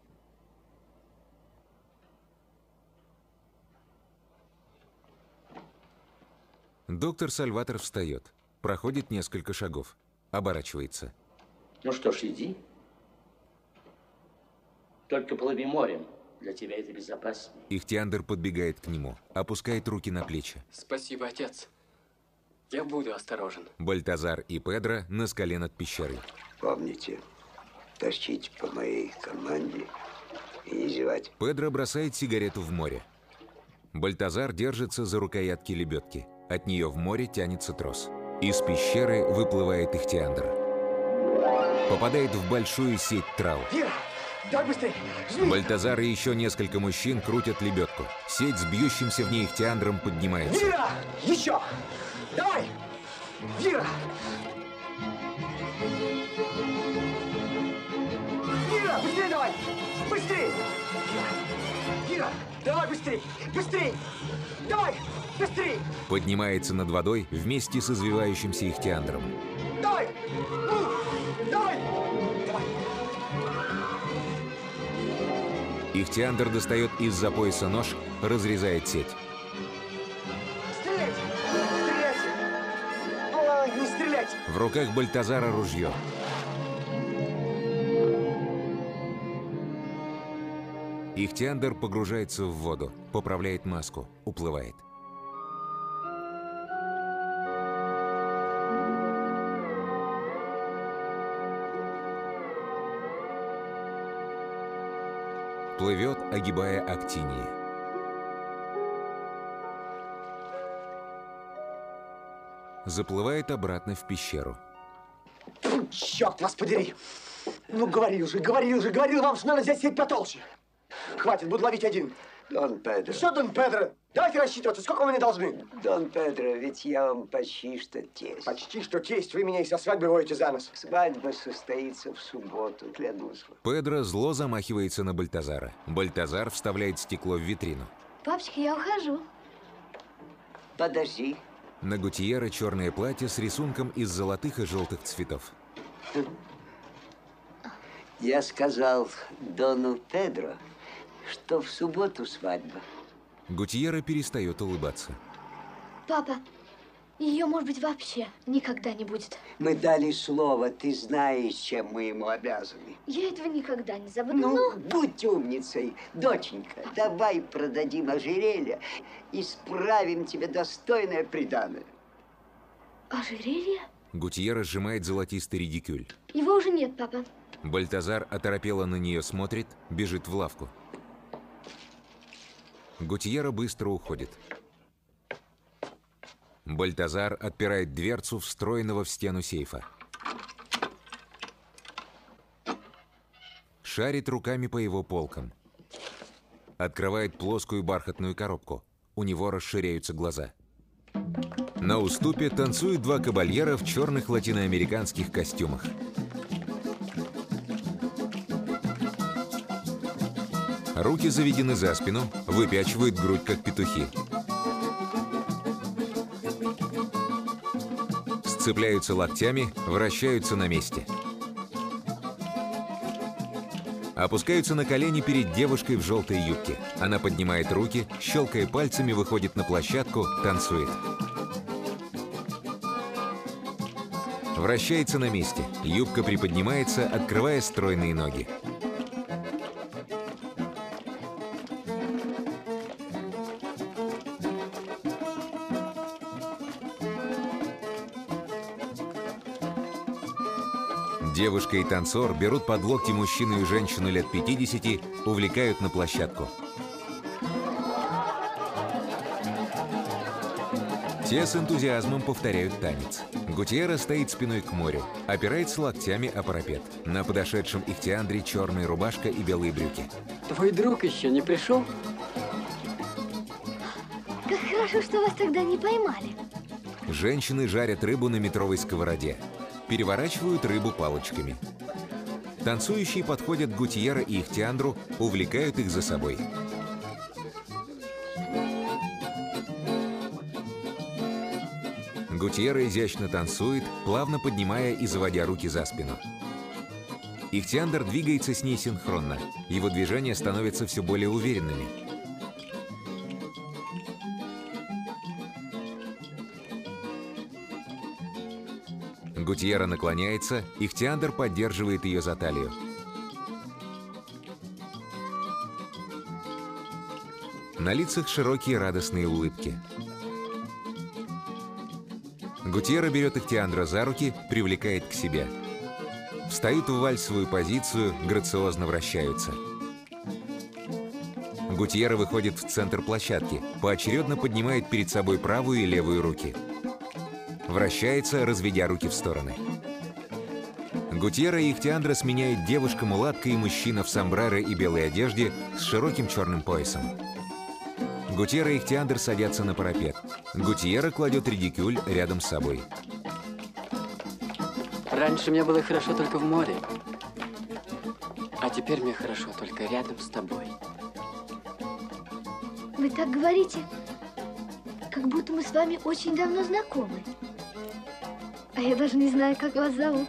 Доктор Сальватор встает. Проходит несколько шагов. Оборачивается. Ну что ж, иди. Только плыви морем. Для тебя это безопаснее. Ихтиандр подбегает к нему, опускает руки на плечи. Спасибо, отец. Я буду осторожен. Бальтазар и Педро на скале над пещерой. Помните, тащить по моей команде и не зевать. Педро бросает сигарету в море. Бальтазар держится за рукоятки лебедки. От нее в море тянется трос. Из пещеры выплывает Ихтиандр. Попадает в большую сеть трал. Вира, давай быстрее! Жми! Бальтазар и еще несколько мужчин крутят лебедку. Сеть с бьющимся в ней Ихтиандром поднимается. Вира! Еще! Давай! Вира! Вира, быстрее давай! Быстрее! Вира, давай быстрее! Быстрее! Давай! Быстрее! Поднимается над водой вместе с извивающимся Ихтиандром. Давай! Ну! Давай! Давай! Ихтиандр достает из-за пояса нож, разрезает сеть. Стрелять! Стрелять! Ой, не стрелять! В руках Бальтазара ружье. Ихтиандр погружается в воду, поправляет маску, уплывает. Плывет, огибая Актинии. Заплывает обратно в пещеру. Черт вас подери! Ну, говорил же, говорил же, говорил вам, что надо взять сеть потолще. Хватит, буду ловить один. Дон Педро. Что, Дон Педро? Давайте рассчитываться, сколько вы мне должны? Дон Педро, ведь я вам почти что тесть. Почти что тесть, вы меня и со свадьбы водите за нос. Свадьба состоится в субботу, клянусь вам. Педро зло замахивается на Бальтазара. Бальтазар вставляет стекло в витрину. Папочка, я ухожу. Подожди. На Гутьерре черное платье с рисунком из золотых и желтых цветов. Я сказал Дону Педро, что в субботу свадьба. Гутьерре перестает улыбаться. Папа, ее, может быть, вообще никогда не будет. Мы дали слово, ты знаешь, чем мы ему обязаны. Я этого никогда не забуду. Ну, но... будь умницей, доченька, давай продадим ожерелье и справим тебе достойное приданое. Ожерелье? Гутьерре сжимает золотистый редикюль. Его уже нет, папа. Бальтазар оторопело на нее смотрит, бежит в лавку. Гутьерре быстро уходит. Бальтазар отпирает дверцу встроенного в стену сейфа. Шарит руками по его полкам. Открывает плоскую бархатную коробку. У него расширяются глаза. На уступе танцуют два кабальера в черных латиноамериканских костюмах. Руки заведены за спину, выпячивают грудь, как петухи. Сцепляются локтями, вращаются на месте. Опускаются на колени перед девушкой в желтой юбке. Она поднимает руки, щелкая пальцами, выходит на площадку, танцует. Вращается на месте. Юбка приподнимается, открывая стройные ноги. Девушка и танцор берут под локти мужчину и женщину лет пятидесяти, увлекают на площадку. Те с энтузиазмом повторяют танец. Гутьерре стоит спиной к морю, опирается локтями о парапет. На подошедшем ихтиандре черная рубашка и белые брюки. Твой друг еще не пришел? Как хорошо, что вас тогда не поймали. Женщины жарят рыбу на метровой сковороде. Переворачивают рыбу палочками. Танцующие подходят к Гутьерре и ихтиандру, увлекают их за собой. Гутьерре изящно танцует, плавно поднимая и заводя руки за спину. Ихтиандр двигается с ней синхронно. Его движения становятся все более уверенными. Гутьерре наклоняется, ихтиандр поддерживает ее за талию. На лицах широкие радостные улыбки. Гутьерре берет ихтиандра за руки, привлекает к себе. Встают в вальсовую позицию, грациозно вращаются. Гутьерре выходит в центр площадки, поочередно поднимает перед собой правую и левую руки. Вращается, разведя руки в стороны. Гутьерре и ихтиандра сменяют девушка-мулатка и мужчина в сомбреро и белой одежде с широким черным поясом. Гутьерре и ихтиандр садятся на парапет. Гутьерре кладет редикюль рядом с собой. Раньше мне было хорошо только в море. А теперь мне хорошо только рядом с тобой. Вы так говорите, как будто мы с вами очень давно знакомы. А я даже не знаю, как вас зовут.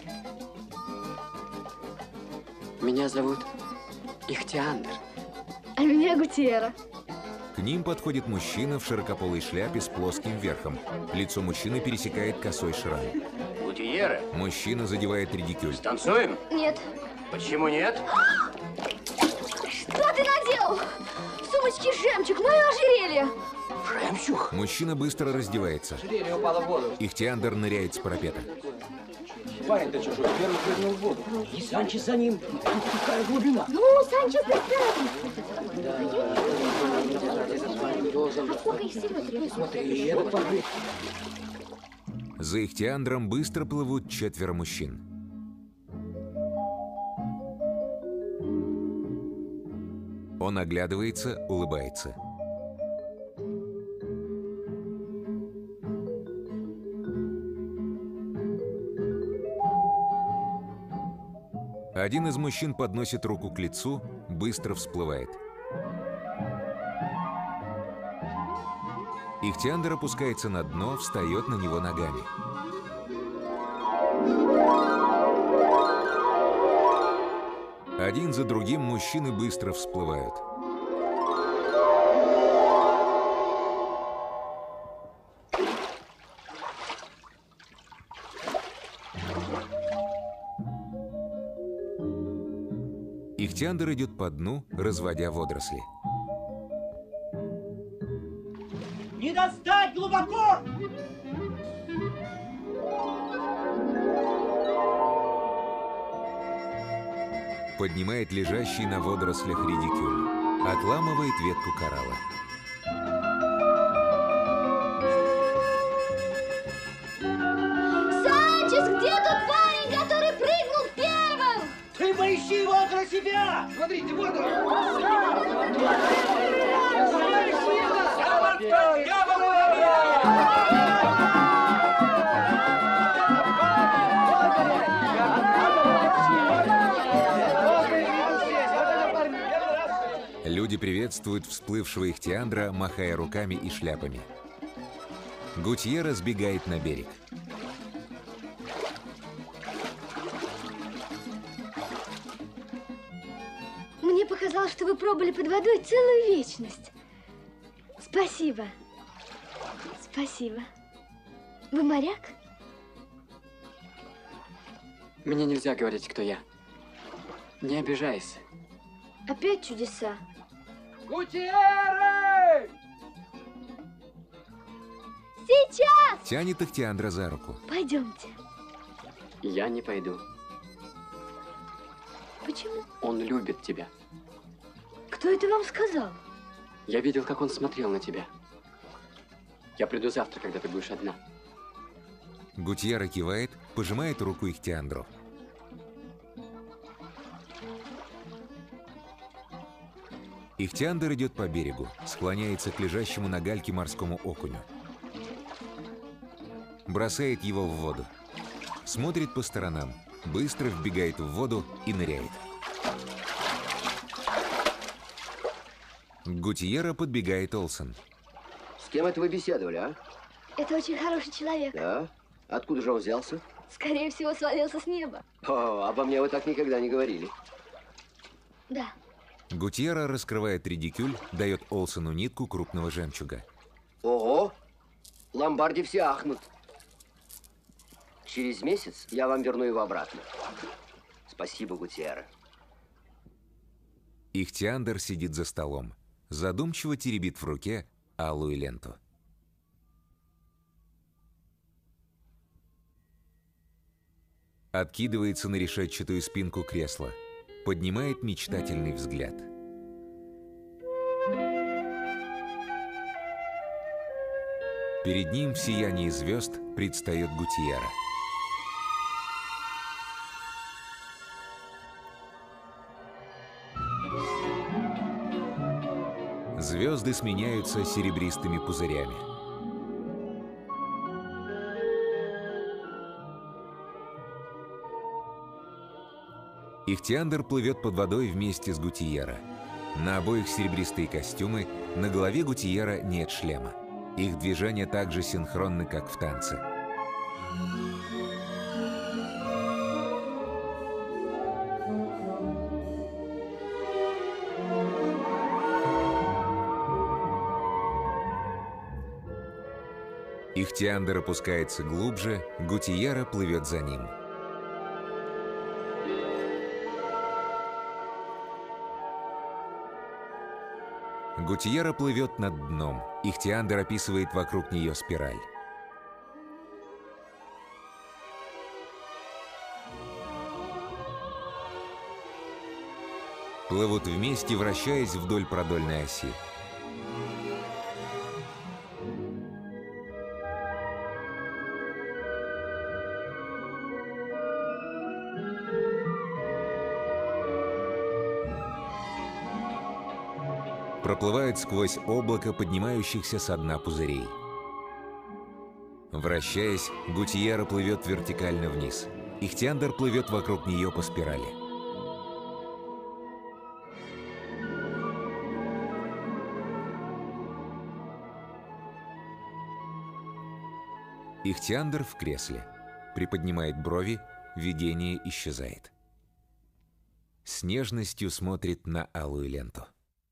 Меня зовут Ихтиандр. А меня Гутьерре. К ним подходит мужчина в широкополой шляпе с плоским верхом. Лицо мужчины пересекает косой шрам. Гутьерре? Мужчина задевает редикюль. Танцуем? Нет. Почему нет? Что ты наделал? С Мамочки, жемчуг, мое ожерелье! Жемчуг? Мужчина быстро раздевается. Ожерелье упало в воду. Ихтиандр ныряет с парапета. Парень-то чужой, первый прыгнул в воду. И Санчо за ним. Какая глубина? Ну, Санчо представил. А сколько их всего требуется? Смотри, этот подбег. За Ихтиандром быстро плывут четверо мужчин. Он оглядывается, улыбается. Один из мужчин подносит руку к лицу, быстро всплывает. Ихтиандр опускается на дно, встает на него ногами. Один за другим мужчины быстро всплывают. Ихтиандр идет по дну, разводя водоросли. Не достать глубоко! Поднимает лежащий на водорослях редикюль. Отламывает ветку коралла. Санчес, где тот парень, который прыгнул первым? Ты поищи его около себя! Смотрите, вот он! Люди приветствуют всплывшего Ихтиандра, махая руками и шляпами. Гутьерра сбегает на берег. Мне показалось, что вы пробыли под водой целую вечность. Спасибо. Спасибо. Вы моряк? Мне нельзя говорить, кто я. Не обижайся. Опять чудеса. Гутьерры! Сейчас! Тянет Ихтиандра за руку. Пойдемте. Я не пойду. Почему? Он любит тебя. Кто это вам сказал? Я видел, как он смотрел на тебя. Я приду завтра, когда ты будешь одна. Гутьерра кивает, пожимает руку Ихтиандру. Ихтиандр идет по берегу, склоняется к лежащему на гальке морскому окуню. Бросает его в воду. Смотрит по сторонам, быстро вбегает в воду и ныряет. К Гутьерра подбегает Олсен. С кем это вы беседовали, а? Это очень хороший человек. Да? Откуда же он взялся? Скорее всего, свалился с неба. О, обо мне вы так никогда не говорили. Да. Гутьерра раскрывает редикюль, дает Олсену нитку крупного жемчуга. Ого! Ломбарди все ахнут. Через месяц я вам верну его обратно. Спасибо, Гутьерра. Ихтиандр сидит за столом. Задумчиво теребит в руке алую ленту. Откидывается на решетчатую спинку кресла. Поднимает мечтательный взгляд. Перед ним в сиянии звезд предстает Гутьерра. Звезды сменяются серебристыми пузырями. Ихтиандр плывет под водой вместе с Гутьерра. На обоих серебристые костюмы, на голове Гутьерра нет шлема. Их движения так же синхронны, как в танце. Ихтиандр опускается глубже, Гутьерра плывет за ним. Гутьерра плывет над дном. Ихтиандр описывает вокруг нее спираль. Плывут вместе, вращаясь вдоль продольной оси. Проплывают сквозь облако поднимающихся со дна пузырей. Вращаясь, Гутьерра плывет вертикально вниз. Ихтиандр плывет вокруг нее по спирали. Ихтиандр в кресле. Приподнимает брови, видение исчезает. С нежностью смотрит на алую ленту.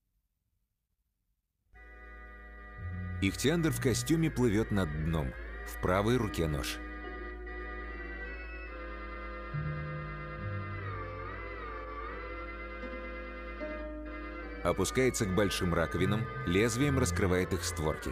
Ихтиандр в костюме плывет над дном. В правой руке нож. Опускается к большим раковинам, лезвием раскрывает их створки.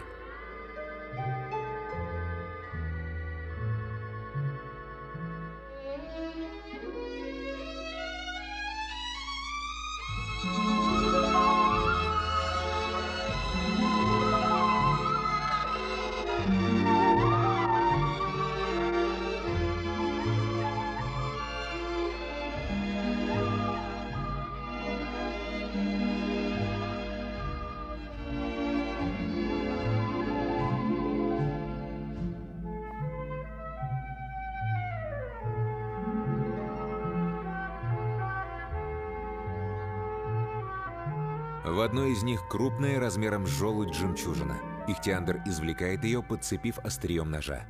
В одной из них крупная, размером с желудь, жемчужина. Ихтиандр извлекает ее, подцепив острием ножа.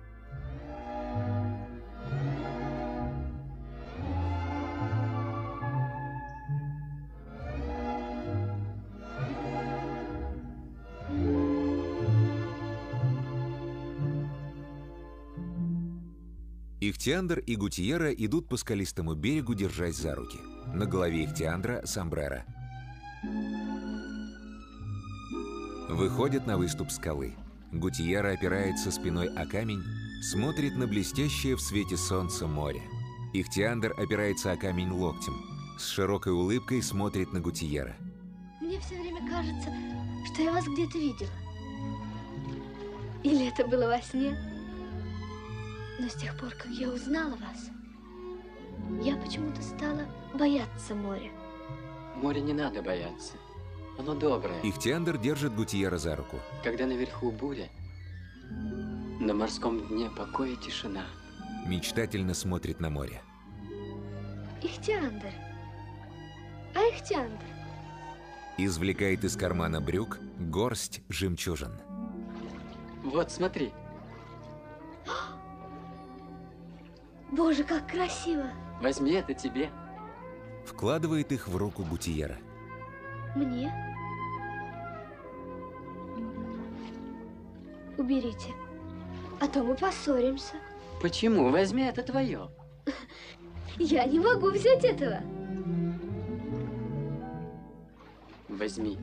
Ихтиандр и Гутьерра идут по скалистому берегу, держась за руки. На голове Ихтиандра сомбреро. Выходят на выступ скалы. Гутьерра опирается спиной о камень, смотрит на блестящее в свете солнца море. Ихтиандр опирается о камень локтем. С широкой улыбкой смотрит на Гутьерра. Мне все время кажется, что я вас где-то видела. Или это было во сне? Но с тех пор, как я узнала вас, я почему-то стала бояться моря. Море не надо бояться. Оно доброе. Ихтиандр держит Гутьерра за руку. Когда наверху буря, на морском дне покой и тишина. Мечтательно смотрит на море. Ихтиандр. А Ихтиандр? Извлекает из кармана брюк горсть жемчужин. Вот, смотри. Боже, как красиво! Возьми, это тебе. Вкладывает их в руку Гутьерра. Мне? Уберите, а то мы поссоримся. Почему? Возьми, это твое. Я не могу взять этого. Возьми.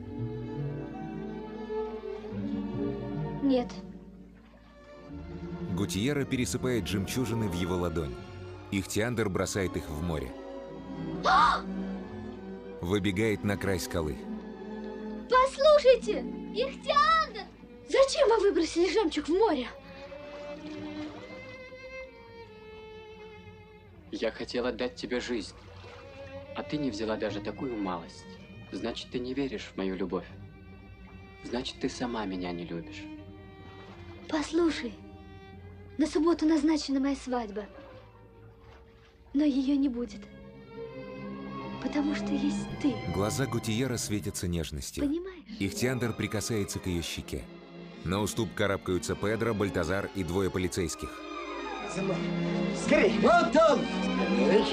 Нет. Гутьерра пересыпает жемчужины в его ладонь. Ихтиандр бросает их в море. Выбегает на край скалы. Послушайте, Ихтиандр! Зачем вы выбросили жемчуг в море? Я хотел отдать тебе жизнь, а ты не взяла даже такую малость. Значит, ты не веришь в мою любовь. Значит, ты сама меня не любишь. Послушай, на субботу назначена моя свадьба, но ее не будет. Потому что есть ты. Глаза Гутьерра светятся нежностью. Понимаешь? Ихтиандр прикасается к ее щеке. На уступ карабкаются Педро, Бальтазар и двое полицейских. За мной. Скорей! Вот он! Скорей!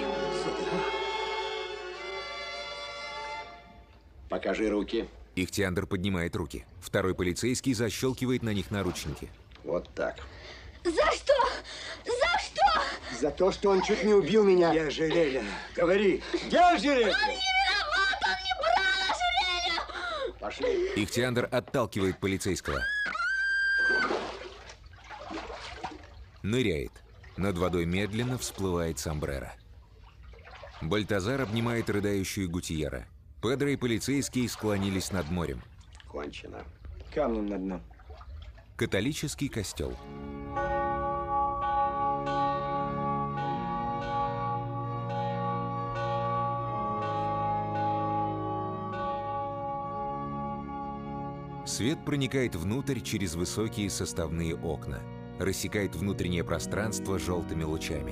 Покажи руки. Ихтиандр поднимает руки. Второй полицейский защелкивает на них наручники. Вот так. За что? За что? За то, что он чуть не убил меня. Где ожерелье? Говори, где ожерелье? Он не виноват, он не брал ожерелье! Пошли. Ихтиандр отталкивает полицейского. Ныряет. Над водой медленно всплывает сомбреро. Бальтазар обнимает рыдающую Гутьера. Педро и полицейские склонились над морем. Кончено. Камнем на дно. Католический костел. Свет проникает внутрь через высокие составные окна, рассекает внутреннее пространство желтыми лучами.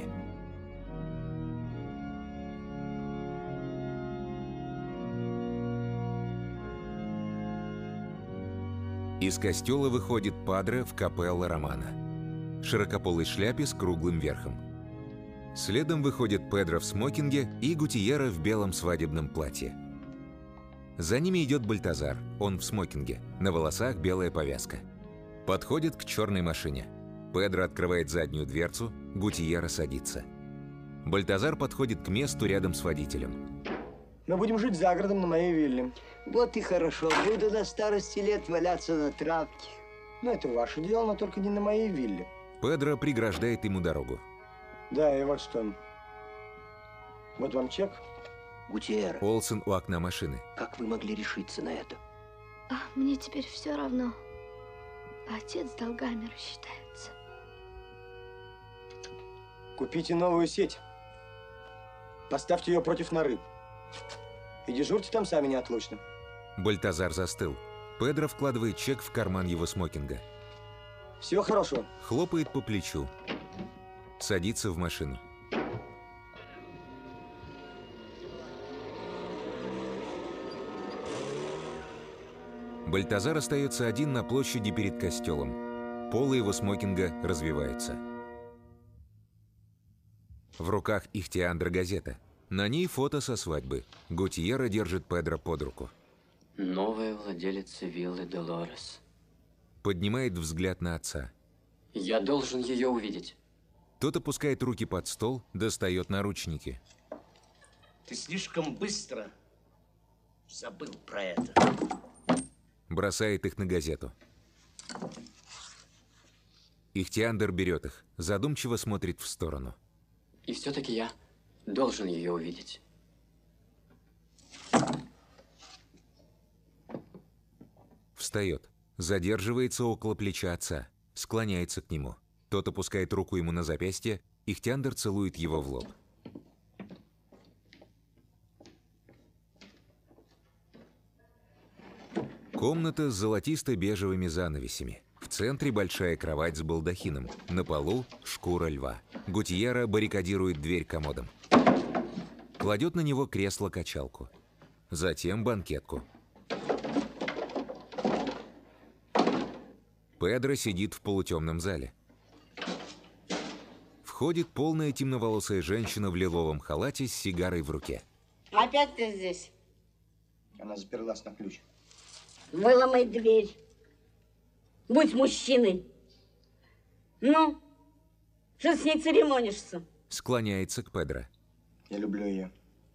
Из костела выходит падре в капелла Романа, широкополой шляпе с круглым верхом. Следом выходит Педро в смокинге и Гутьера в белом свадебном платье. За ними идет Бальтазар, он в смокинге, на волосах белая повязка. Подходит к черной машине. Педро открывает заднюю дверцу, Гутьера садится. Бальтазар подходит к месту рядом с водителем. Мы будем жить за городом на моей вилле. Вот и хорошо. Буду до старости лет валяться на травке. Ну, это ваше дело, но только не на моей вилле. Педро преграждает ему дорогу. Да, и вот что. Вот вам чек. Гутьера. Олсен у окна машины. Как вы могли решиться на это? А мне теперь все равно. Отец с долгами рассчитается. Купите новую сеть. Поставьте ее против норы. И дежурьте там сами неотлучно. Бальтазар застыл. Педро вкладывает чек в карман его смокинга. Всего хорошего. Хлопает по плечу. Садится в машину. Бальтазар остается один на площади перед костелом. Полы его смокинга развиваются. В руках Ихтиандра газета. На ней фото со свадьбы. Гутьера держит Педро под руку. Новая владелица виллы Долорес. Поднимает взгляд на отца. Я должен ее увидеть. Тот опускает руки под стол, достает наручники. Ты слишком быстро забыл про это. Бросает их на газету. Ихтиандр берет их, задумчиво смотрит в сторону. И все-таки я должен ее увидеть. Встает, задерживается около плеча отца, склоняется к нему. Тот опускает руку ему на запястье, Ихтиандр целует его в лоб. Комната с золотисто-бежевыми занавесями. В центре большая кровать с балдахином. На полу шкура льва. Гутьера баррикадирует дверь комодом. Кладет на него кресло-качалку. Затем банкетку. Педро сидит в полутемном зале. Входит полная темноволосая женщина в лиловом халате с сигарой в руке. Опять ты здесь? Она заперлась на ключ. Выломай дверь. Будь мужчиной. Ну, что с ней церемонишься? Склоняется к Педро. Я люблю ее.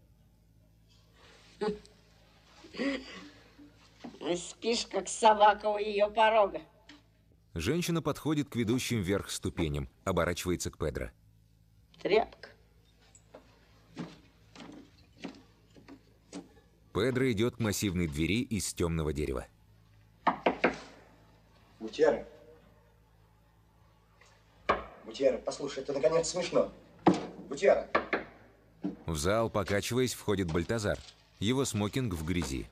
Спишь, как собака у ее порога. Женщина подходит к ведущим вверх ступеням, оборачивается к Педро. Тряпка. Педро идет к массивной двери из темного дерева. Гутьера. Гутьера, послушай, это наконец смешно. Гутьера. В зал, покачиваясь, входит Бальтазар. Его смокинг в грязи.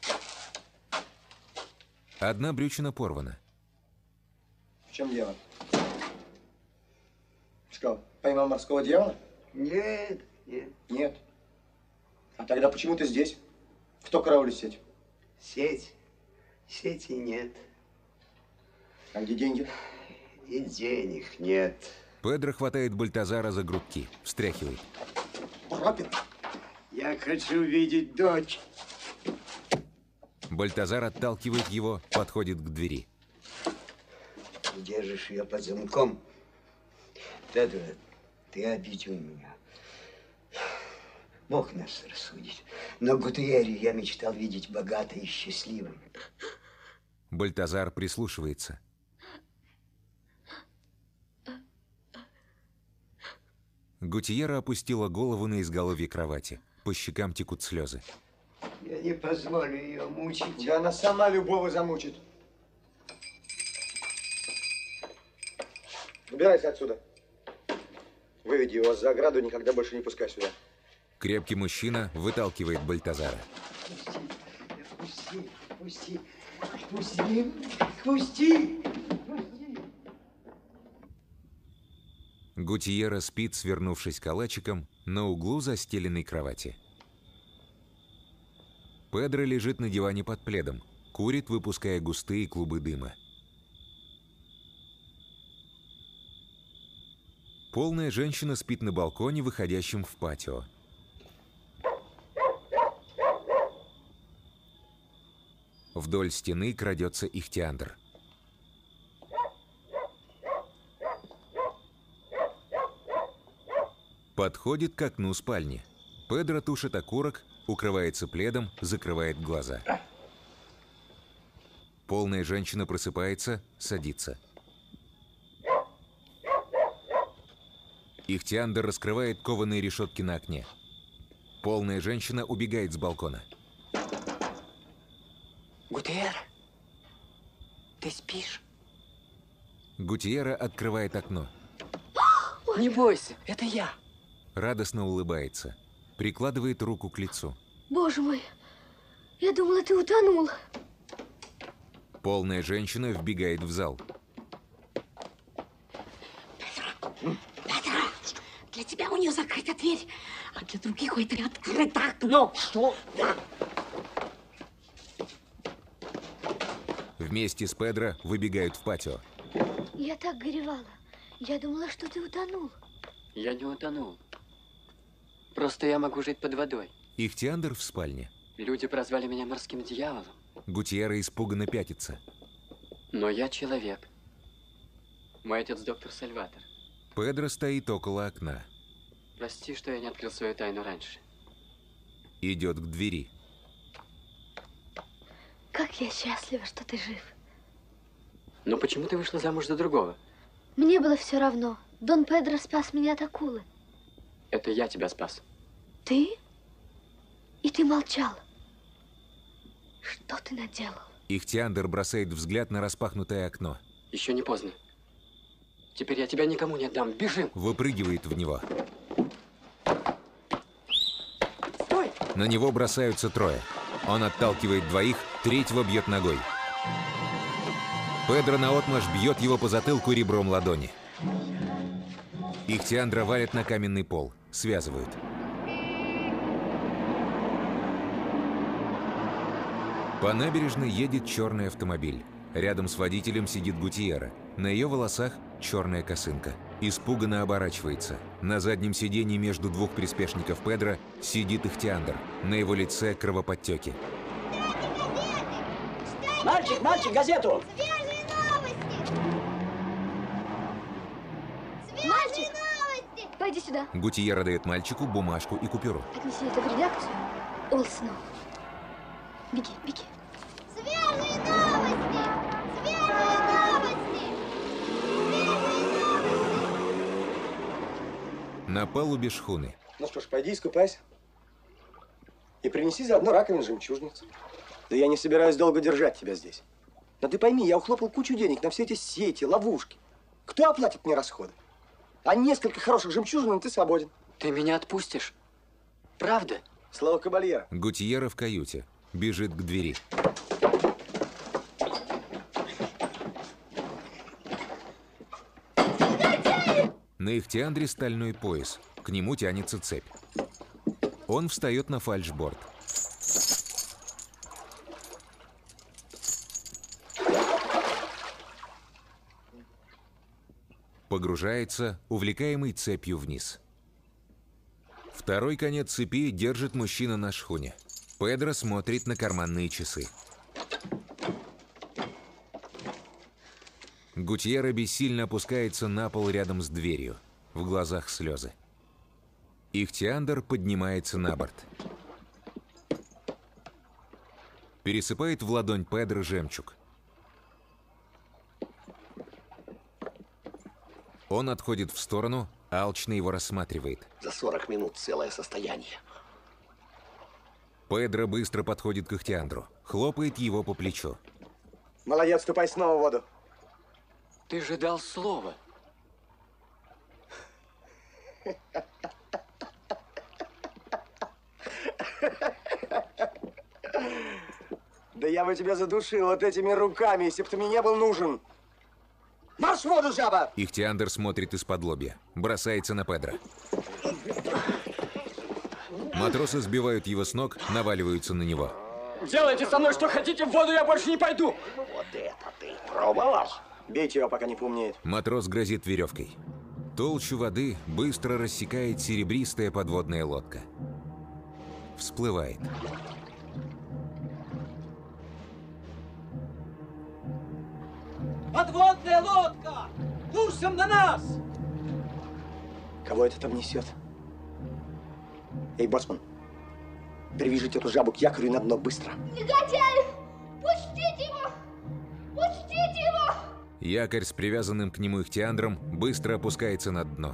Одна брючина порвана. В чем дело? Что, поймал морского дьявола? Нет, нет. Нет. А тогда почему ты здесь? Кто караулит сеть? Сеть? Сети нет. А где деньги? И денег нет. Педро хватает Бальтазара за грудки, встряхивает. Пропил. Я хочу видеть дочь. Бальтазар отталкивает его, подходит к двери. Держишь ее под замком. Педро, ты обидел меня. Бог нас рассудит. Но Гутиерре я мечтал видеть богатой и счастливой. Бальтазар прислушивается. Гутиерра опустила голову на изголовье кровати. По щекам текут слезы. Я не позволю ее мучить. Да она сама любого замучит. Убирайся отсюда. Выведи его за ограду, никогда больше не пускай сюда. Крепкий мужчина выталкивает Бальтазара. Пусти, пусти, пусти, пусти, пусти. Гутиерра спит, свернувшись калачиком, на углу застеленной кровати. Педро лежит на диване под пледом, курит, выпуская густые клубы дыма. Полная женщина спит на балконе, выходящем в патио. Вдоль стены крадется ихтиандр. Подходит к окну спальни. Педро тушит окурок, укрывается пледом, закрывает глаза. Полная женщина просыпается, садится. Ихтиандр раскрывает кованые решетки на окне. Полная женщина убегает с балкона. Гутиерра, ты спишь? Гутиерра открывает окно. Не бойся, это я. Радостно улыбается. Прикладывает руку к лицу. Боже мой, я думала, ты утонул. Полная женщина вбегает в зал. Петро, Петро, для тебя у нее закрыта дверь, а для других у этой открыто окно. Что? Да. Вместе с Педро выбегают в патио. Я так горевала. Я думала, что ты утонул. Я не утонул. Просто я могу жить под водой. Ихтиандр в спальне. Люди прозвали меня морским дьяволом. Гутиерра испуганно пятится. Но я человек. Мой отец доктор Сальватор. Педро стоит около окна. Прости, что я не открыл свою тайну раньше. Идет к двери. Как я счастлива, что ты жив. Но почему ты вышла замуж за другого? Мне было все равно. Дон Педро спас меня от акулы. Это я тебя спас. Ты? И ты молчал. Что ты наделал? Ихтиандр бросает взгляд на распахнутое окно. Еще не поздно. Теперь я тебя никому не отдам. Бежим! Выпрыгивает в него. Стой! На него бросаются трое. Он отталкивает двоих, третьего бьет ногой. Педро наотмашь бьет его по затылку ребром ладони. Ихтиандра валят на каменный пол. Связывают. По набережной едет черный автомобиль. Рядом с водителем сидит Гутиерра. На ее волосах черная косынка. Испуганно оборачивается. На заднем сиденье между двух приспешников Педро сидит Ихтиандр. На его лице кровоподтеки. Мальчик, мальчик, газету! Свежие новости! Мальчик! Новости! Пойди сюда. Гутиерра дает мальчику бумажку и купюру. Отнеси это в редакцию Олсону. Беги, беги. Свежие новости! Свежие новости! Свежие новости! На палубе шхуны. Ну что ж, пойди искупайся. И принеси заодно раковин жемчужниц. Да я не собираюсь долго держать тебя здесь. Но ты пойми, я ухлопал кучу денег на все эти сети, ловушки. Кто оплатит мне расходы? А несколько хороших жемчужин, и ты свободен. Ты меня отпустишь? Правда? Слово кабальера. Гутиерра в каюте. Бежит к двери. На Ихтиандре стальной пояс. К нему тянется цепь. Он встает на фальшборд. Погружается, увлекаемый цепью вниз. Второй конец цепи держит мужчина на шхуне. Педро смотрит на карманные часы. Гутиерра бессильно опускается на пол рядом с дверью. В глазах слезы. Ихтиандр поднимается на борт. Пересыпает в ладонь Педро жемчуг. Он отходит в сторону, алчно его рассматривает. За сорок минут целое состояние. Педро быстро подходит к Ихтиандру, хлопает его по плечу. Молодец, ступай снова в воду. Ты же дал слово. Да я бы тебя задушил вот этими руками, если бы ты мне не был нужен. Марш в воду, жаба! Ихтиандр смотрит из-под лобья, бросается на Педро. Матросы сбивают его с ног, наваливаются на него. Делайте со мной что хотите, в воду я больше не пойду. Вот это ты пробовал? Бейте его, пока не поумнеет. Матрос грозит веревкой. Толщу воды быстро рассекает серебристая подводная лодка. Всплывает. Подводная лодка! Курсом на нас! Кого это там несет? Эй, боцман, привяжите эту жабу к якорю на дно быстро. Негодяй! Пустите его! Пустите его! Якорь с привязанным к нему Ихтиандром быстро опускается на дно.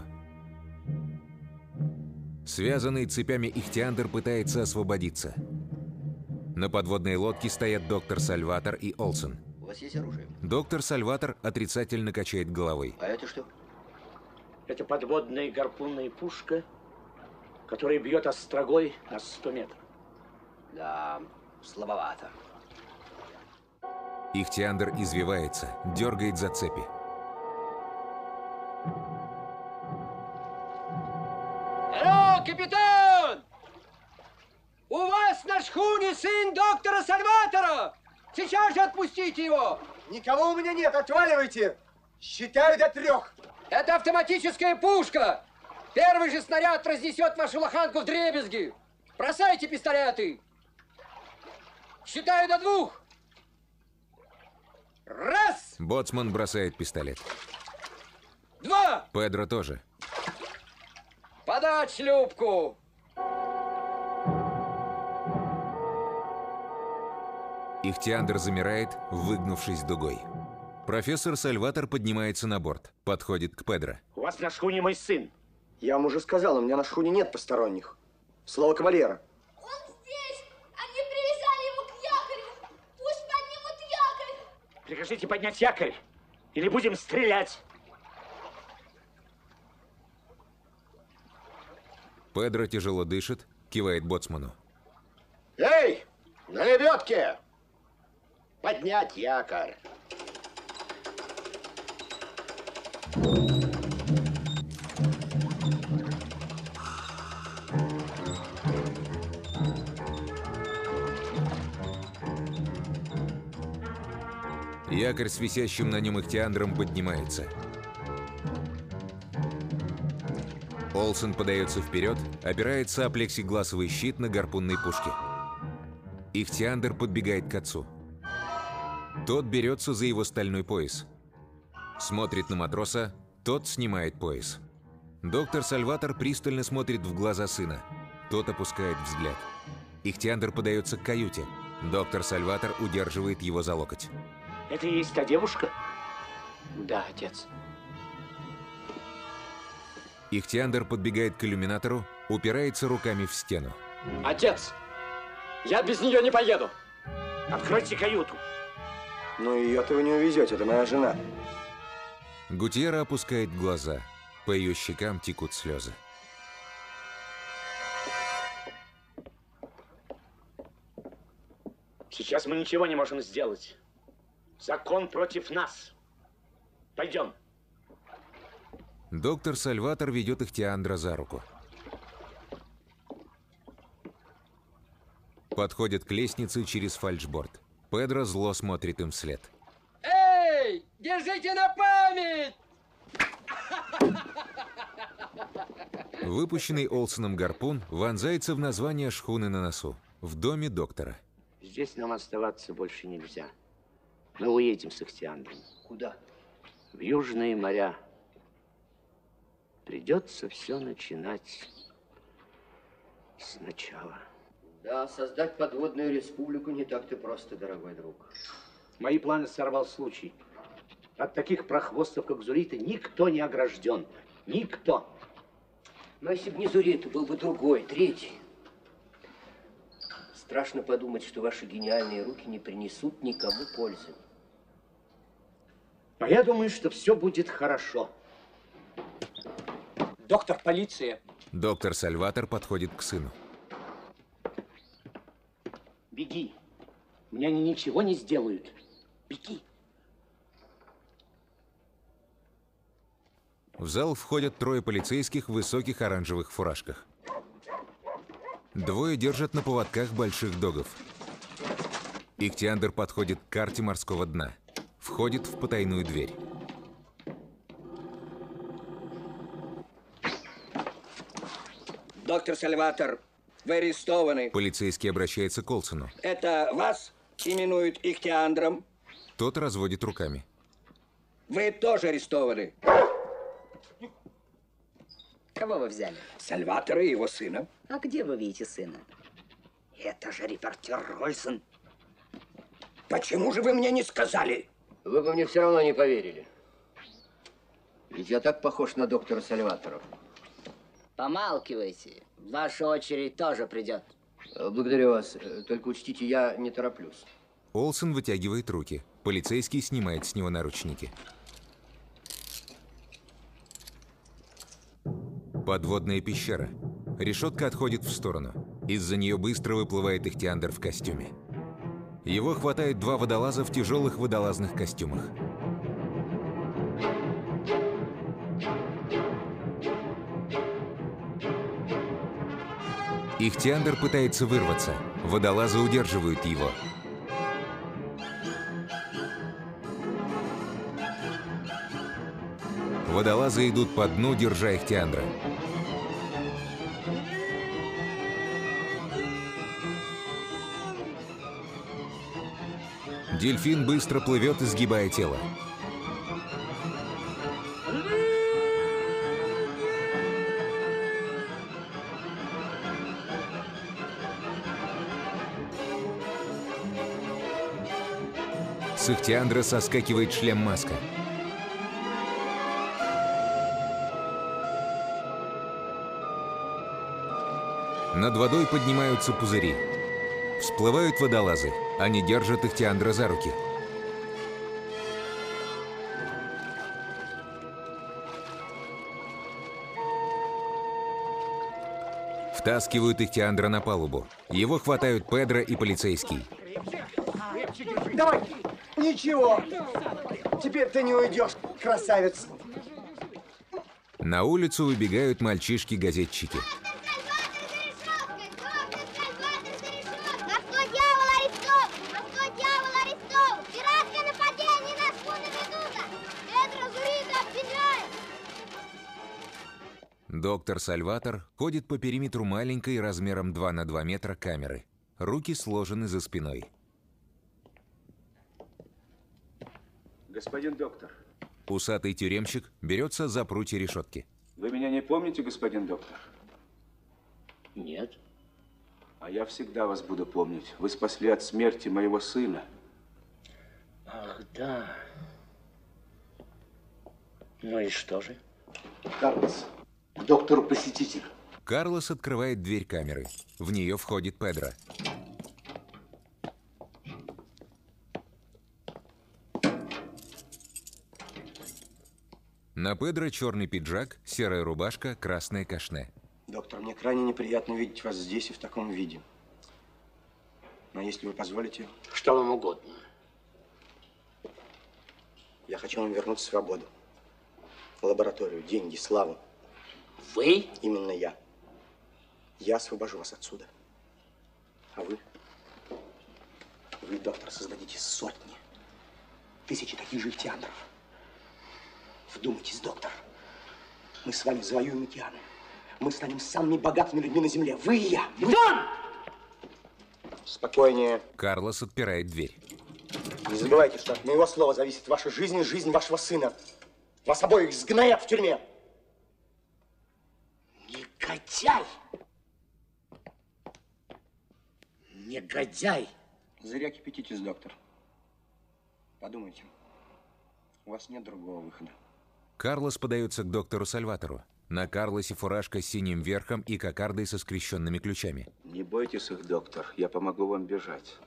Связанный цепями Ихтиандр пытается освободиться. На подводной лодке стоят доктор Сальватор и Олсен. У вас есть оружие? Доктор Сальватор отрицательно качает головой. А это что? Это подводная гарпунная пушка, которая бьет острогой на сто метров. Да, слабовато. Ихтиандр извивается, дергает за цепи. Алло, капитан! У вас на шхуне сын доктора Сальватора! Сейчас же отпустите его! Никого у меня нет, отваливайте! Считаю до трех! Это автоматическая пушка! Первый же снаряд разнесет вашу лоханку вдребезги! Бросайте пистолеты! Считаю до двух! Раз! Боцман бросает пистолет. Два! Педро тоже. Подать шлюпку! Ихтиандр замирает, выгнувшись дугой. Профессор Сальватор поднимается на борт, подходит к Педро. У вас на шхуне мой сын. Я вам уже сказал, у меня на шхуне нет посторонних. Слово кавалера. Он здесь! Они привязали его к якорю! Пусть поднимут якорь! Прикажите поднять якорь, или будем стрелять. Педро тяжело дышит, кивает боцману. Эй, на лебедке! Поднять якорь! Якорь с висящим на нем Ихтиандром поднимается. Олсен подается вперед, опирается о плексигласовый щит на гарпунной пушке. Ихтиандр подбегает к отцу. Тот берется за его стальной пояс. Смотрит на матроса, тот снимает пояс. Доктор Сальватор пристально смотрит в глаза сына. Тот опускает взгляд. Ихтиандр подается к каюте. Доктор Сальватор удерживает его за локоть. Это и есть та девушка? Да, отец. Ихтиандр подбегает к иллюминатору, упирается руками в стену. Отец, я без нее не поеду. Откройте каюту. Ну, ее-то вы не увезете, это моя жена. Гутьера опускает глаза. По ее щекам текут слезы. Сейчас мы ничего не можем сделать. Закон против нас. Пойдем. Доктор Сальватор ведет Ихтиандра за руку. Подходят к лестнице через фальшборд. Педро зло смотрит им вслед. Эй, держите на память! Выпущенный Олсеном гарпун вонзается в название шхуны на носу. В доме доктора. Здесь нам оставаться больше нельзя. Мы уедем с Ихтиандром. Куда? В южные моря. Придется все начинать Сначала. Да, создать подводную республику не так-то просто, дорогой друг. Мои планы сорвал случай. От таких прохвостов, как Зурита, никто не огражден. Никто. Но если бы не Зурита, был бы другой, третий. Страшно подумать, что ваши гениальные руки не принесут никому пользы. А я думаю, что все будет хорошо. Доктор, полиция. Доктор Сальватор подходит к сыну. Беги. Мне они ничего не сделают. Беги. В зал входят трое полицейских в высоких оранжевых фуражках. Двое держат на поводках больших догов. Ихтиандр подходит к карте морского дна. Входит в потайную дверь. Доктор Сальватор, вы арестованы. Полицейский обращается к Олсену. Это вас именуют Ихтиандром. Тот разводит руками. Вы тоже арестованы. Кого вы взяли? Сальватора и его сына. А где вы видите сына? Это же репортер Рольсон. Почему же вы мне не сказали? Вы бы мне все равно не поверили. Ведь я так похож на доктора Сальватора. Помалкивайте. Ваша очередь тоже придет. Благодарю вас. Только учтите, я не тороплюсь. Олсен вытягивает руки. Полицейский снимает с него наручники. Подводная пещера. Решетка отходит в сторону. Из-за нее быстро выплывает Ихтиандр в костюме. Его хватают два водолаза в тяжелых водолазных костюмах. Ихтиандр пытается вырваться. Водолазы удерживают его. Водолазы идут по дну, держа Ихтиандра. Дельфин быстро плывет, изгибая тело. С Ихтиандра соскакивает шлем-маска. Над водой поднимаются пузыри. Всплывают водолазы. Они держат Ихтиандра за руки. Втаскивают Ихтиандра на палубу. Его хватают Педро и полицейский. Давай! Ничего! Теперь ты не уйдешь, красавец! На улицу выбегают мальчишки-газетчики. Доктор Сальватор ходит по периметру маленькой размером два на два метра камеры. Руки сложены за спиной. Господин доктор. Усатый тюремщик берется за прутья решетки. Вы меня не помните, господин доктор? Нет. А я всегда вас буду помнить. Вы спасли от смерти моего сына. Ах, да. Ну и что же? Карлос, к доктору посетитель. Карлос открывает дверь камеры. В нее входит Педро. На Педро черный пиджак, серая рубашка, красное кашне. Доктор, мне крайне неприятно видеть вас здесь и в таком виде. Но если вы позволите... Что вам угодно. Я хочу вам вернуть свободу. Лабораторию, деньги, славу. Вы? Именно я. Я освобожу вас отсюда. А вы? Вы, доктор, создадите сотни, тысячи таких же Ихтиандров. Вдумайтесь, доктор. Мы с вами завоюем океаны. Мы станем самыми богатыми людьми на Земле. Вы и я. Мы... Спокойнее. Карлос отпирает дверь. Не забывайте, что от моего слова зависит ваша жизнь и жизнь вашего сына. Вас обоих сгноят в тюрьме. Негодяй! Негодяй! Зря кипятитесь, доктор. Подумайте. У вас нет другого выхода. Карлос подается к доктору Сальватору. На Карлосе фуражка с синим верхом и кокардой со скрещенными ключами. Не бойтесь их, доктор. Я помогу вам бежать.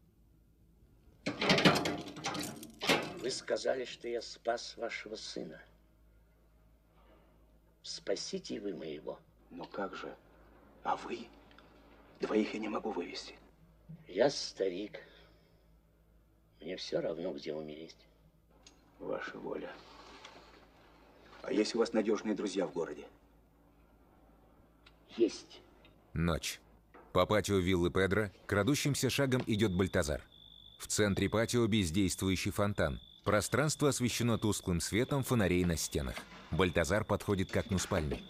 Вы сказали, что я спас вашего сына. Спасите вы моего. Ну как же? А вы? Двоих я не могу вывести. Я старик. Мне все равно, где умереть. Ваша воля. А есть у вас надежные друзья в городе? Есть. Ночь. По патио виллы Педро крадущимся шагом идет Бальтазар. В центре патио бездействующий фонтан. Пространство освещено тусклым светом фонарей на стенах. Бальтазар подходит к окну спальни.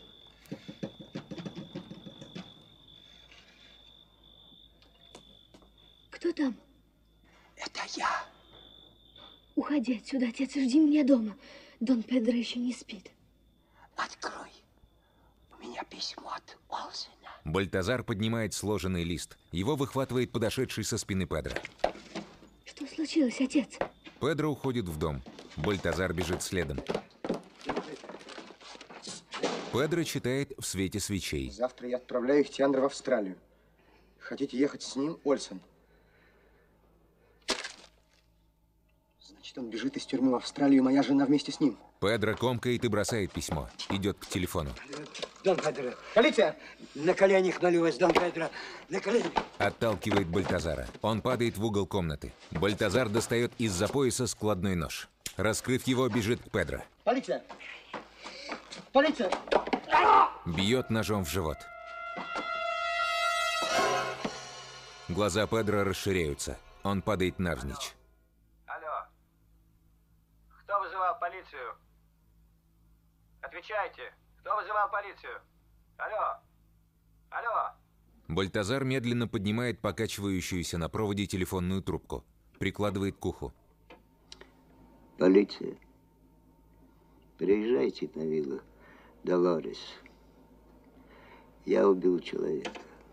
Кто там? Это я. Уходи отсюда, отец, и жди меня дома. Дон Педро еще не спит. Открой. У меня письмо от Олсена. Бальтазар поднимает сложенный лист. Его выхватывает подошедший со спины Педро. Что случилось, отец? Педро уходит в дом. Бальтазар бежит следом. Педро читает в свете свечей. Завтра я отправляю их Тиандра в Австралию. Хотите ехать с ним, Ольсен? Значит, он бежит из тюрьмы в Австралию, и моя жена вместе с ним. Педро комкает и бросает письмо. Идет к телефону. Дон Педро. Полиция! На коленях молю вас, Дон Педро. На коленях. Отталкивает Бальтазара. Он падает в угол комнаты. Бальтазар достает из-за пояса складной нож. Раскрыв его, бежит к Педро. Полиция! Полиция! Бьет ножом в живот. Глаза Педро расширяются. Он падает навзничь. Алло. Кто вызывал полицию? Отвечайте. Кто вызывал полицию? Алло. Алло. Бальтазар медленно поднимает покачивающуюся на проводе телефонную трубку. Прикладывает к уху. Полиция. Приезжайте на виллу Долорес. Я убил человека.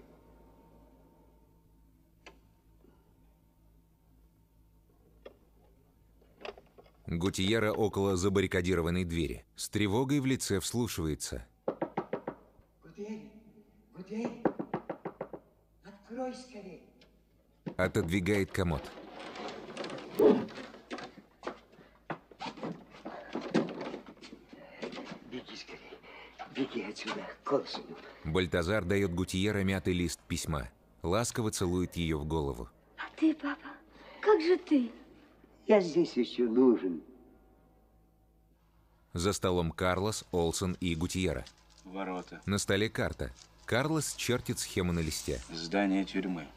Гутьерра около забаррикадированной двери. С тревогой в лице вслушивается. Гутьерра, Гутьерра, открой скорее. Отодвигает комод. Беги скорее. Беги отсюда, к Олсену. Бальтазар дает Гутьерра мятый лист письма. Ласково целует ее в голову. А ты, папа, как же ты? Я здесь еще нужен. За столом Карлос, Олсен и Гутьерра. Ворота. На столе карта. Карлос чертит схему на листе. Здание тюрьмы.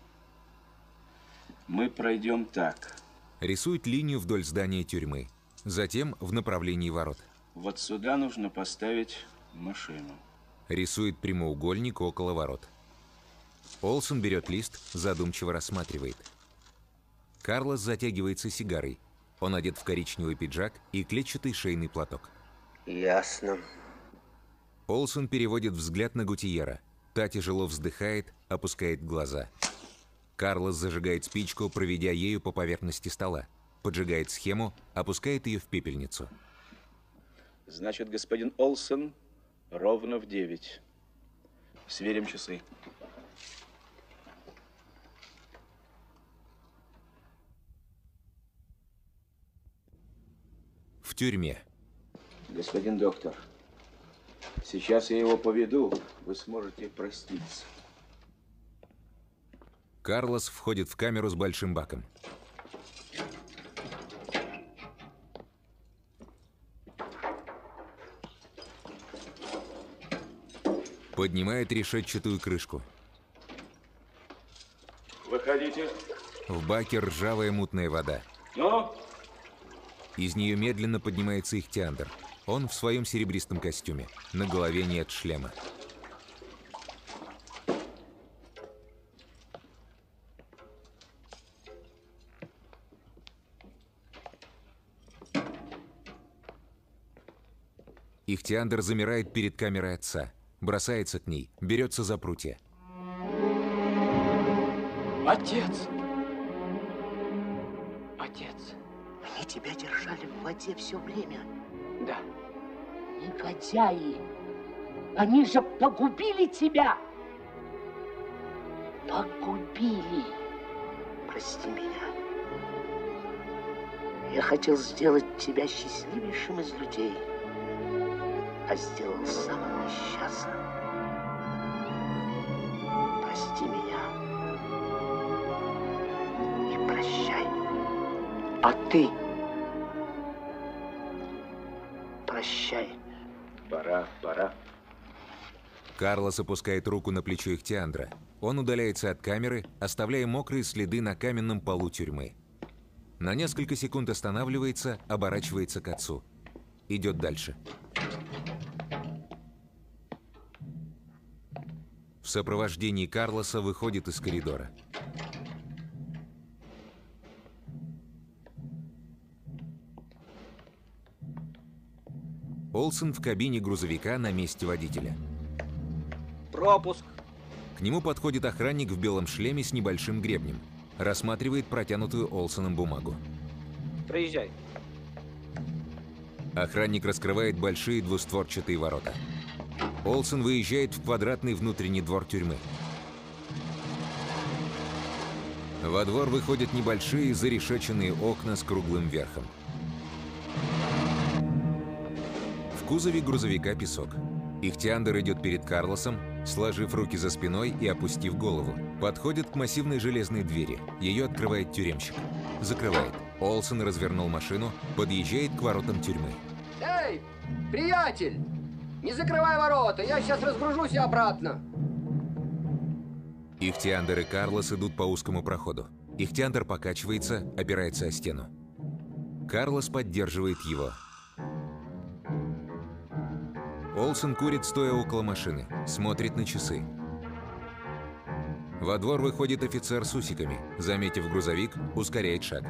Мы пройдем так. Рисует линию вдоль здания тюрьмы. Затем в направлении ворот. Вот сюда нужно поставить машину. Рисует прямоугольник около ворот. Олсен берет лист, задумчиво рассматривает. Карлос затягивается сигарой. Он одет в коричневый пиджак и клетчатый шейный платок. Ясно. Олсен переводит взгляд на Гутьерра. Та тяжело вздыхает, опускает глаза. Карлос зажигает спичку, проведя ею по поверхности стола. Поджигает схему, опускает ее в пепельницу. Значит, господин Олсен, ровно в девять. Сверим часы. В тюрьме. Господин доктор, сейчас я его поведу, вы сможете проститься. Карлос входит в камеру с большим баком. Поднимает решетчатую крышку. Выходите. В баке ржавая мутная вода. Ну? Из нее медленно поднимается Ихтиандр. Он в своем серебристом костюме. На голове нет шлема. Ихтиандр замирает перед камерой отца. Бросается к ней, берется за прутья. Отец! Отец! Они тебя держали в воде все время. Да. Негодяи! Они же погубили тебя! Погубили! Прости меня. Я хотел сделать тебя счастливейшим из людей, а сделал самым несчастным. Прости меня. И прощай. А ты? Прощай. Пора, пора. Карлос опускает руку на плечо Ихтиандра. Он удаляется от камеры, оставляя мокрые следы на каменном полу тюрьмы. На несколько секунд останавливается, оборачивается к отцу. Идет дальше. В сопровождении Карлоса выходит из коридора. Олсен в кабине грузовика на месте водителя. Пропуск. К нему подходит охранник в белом шлеме с небольшим гребнем. Рассматривает протянутую Олсеном бумагу. Проезжай. Охранник раскрывает большие двустворчатые ворота. Олсен выезжает в квадратный внутренний двор тюрьмы. Во двор выходят небольшие зарешеченные окна с круглым верхом. В кузове грузовика песок. Ихтиандр идет перед Карлосом, сложив руки за спиной и опустив голову. Подходит к массивной железной двери. Ее открывает тюремщик. Закрывает. Олсен развернул машину, подъезжает к воротам тюрьмы. Эй, приятель! Не закрывай ворота, я сейчас разгружусь и обратно. Ихтиандр и Карлос идут по узкому проходу. Ихтиандр покачивается, опирается о стену. Карлос поддерживает его. Олсен курит, стоя около машины, смотрит на часы. Во двор выходит офицер с усиками. Заметив грузовик, ускоряет шаг.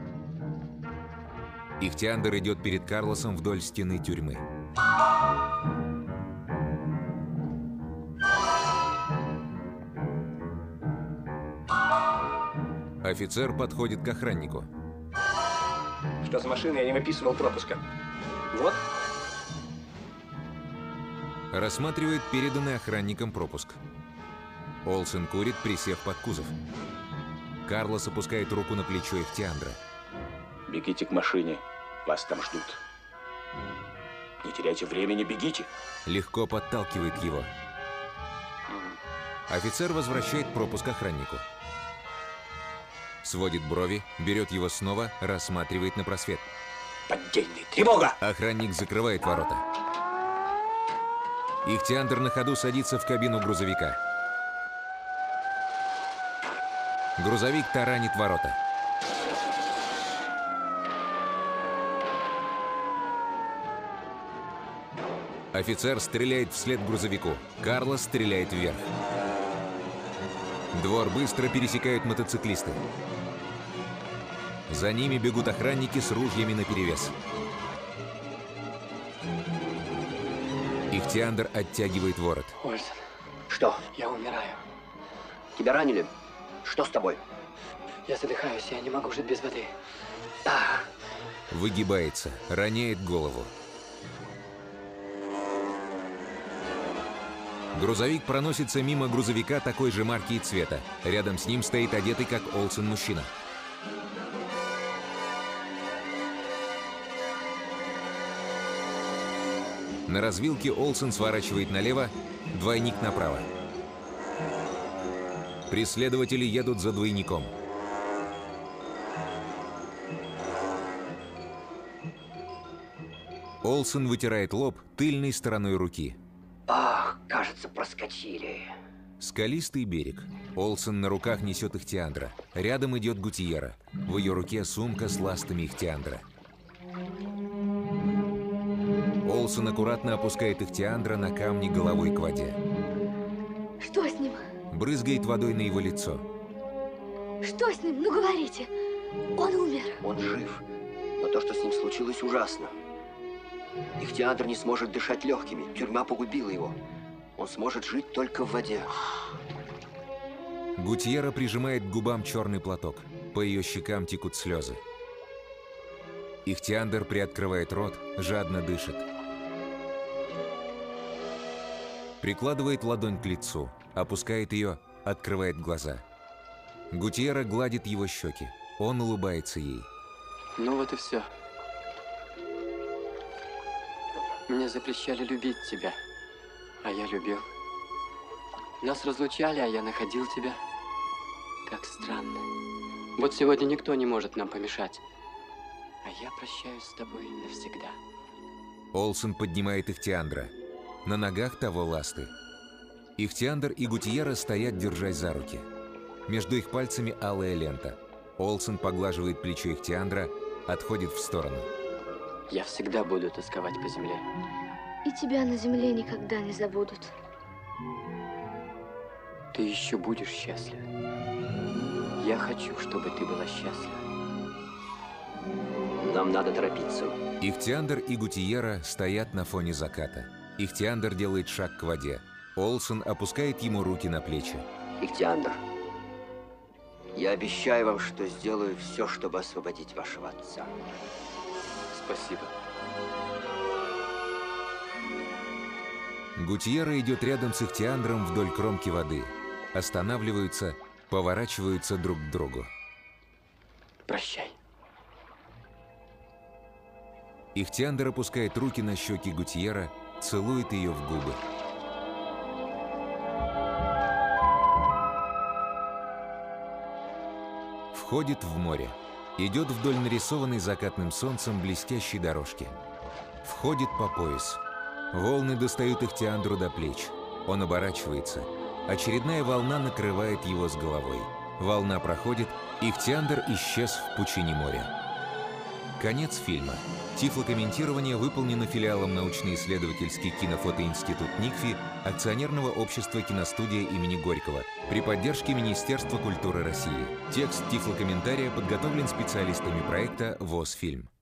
Ихтиандр идет перед Карлосом вдоль стены тюрьмы. Офицер подходит к охраннику. Что за машина? Я не выписывал пропуска. Вот. Рассматривает переданный охранником пропуск. Олсен курит, присев под кузов. Карлос опускает руку на плечо Ихтиандра. Бегите к машине, вас там ждут. Не теряйте времени, бегите. Легко подталкивает его. Офицер возвращает пропуск охраннику. Сводит брови, берет его снова, рассматривает на просвет. Поддельный, тревога! Охранник закрывает ворота. Ихтиандр на ходу садится в кабину грузовика. Грузовик таранит ворота. Офицер стреляет вслед грузовику. Карлос стреляет вверх. Двор быстро пересекают мотоциклисты. За ними бегут охранники с ружьями наперевес. Ихтиандр оттягивает ворот. Олсен. Что? Я умираю. Тебя ранили? Что с тобой? Я задыхаюсь, я не могу жить без воды. А. Выгибается, роняет голову. Грузовик проносится мимо грузовика такой же марки и цвета. Рядом с ним стоит одетый как Олсен мужчина. На развилке Олсен сворачивает налево, двойник направо. Преследователи едут за двойником. Олсен вытирает лоб тыльной стороной руки. Ах, кажется, проскочили. Скалистый берег. Олсен на руках несет Ихтиандра. Рядом идет Гутьера. В ее руке сумка с ластами Ихтиандра. Олсен аккуратно опускает Ихтиандра на камни головой к воде. Что с ним? Брызгает водой на его лицо. Что с ним? Ну говорите. Он умер. Он жив. Но то, что с ним случилось, ужасно. Ихтиандр не сможет дышать легкими. Тюрьма погубила его. Он сможет жить только в воде. Гутьерра прижимает к губам черный платок. По ее щекам текут слезы. Ихтиандр приоткрывает рот, жадно дышит. Прикладывает ладонь к лицу, опускает ее, открывает глаза. Гутьерра гладит его щеки. Он улыбается ей. Ну вот и все. Мне запрещали любить тебя, а я любил. Нас разлучали, а я находил тебя. Как странно. Вот сегодня никто не может нам помешать. А я прощаюсь с тобой навсегда. Олсен поднимает Ихтиандра. На ногах того ласты. Ихтиандр и Гутьерра стоят, держась за руки. Между их пальцами алая лента. Олсен поглаживает плечо Ихтиандра, отходит в сторону. Я всегда буду тосковать по земле. И тебя на земле никогда не забудут. Ты еще будешь счастлив. Я хочу, чтобы ты была счастлива. Нам надо торопиться. Ихтиандр и Гутьерра стоят на фоне заката. Ихтиандр делает шаг к воде. Олсен опускает ему руки на плечи. Ихтиандр, я обещаю вам, что сделаю все, чтобы освободить вашего отца. Спасибо. Гутьерра идет рядом с Ихтиандром вдоль кромки воды. Останавливаются, поворачиваются друг к другу. Прощай. Ихтиандр опускает руки на щеки Гутьерра, целует ее в губы. Входит в море. Идет вдоль нарисованной закатным солнцем блестящей дорожки. Входит по пояс. Волны достают Ихтиандру до плеч. Он оборачивается. Очередная волна накрывает его с головой. Волна проходит, Ихтиандр исчез в пучине моря. Конец фильма. Тифлокомментирование выполнено филиалом научно-исследовательский кинофотоинститут НИКФИ акционерного общества «Киностудия» имени Горького при поддержке Министерства культуры России. Текст тифлокомментария подготовлен специалистами проекта ВОС-фильм.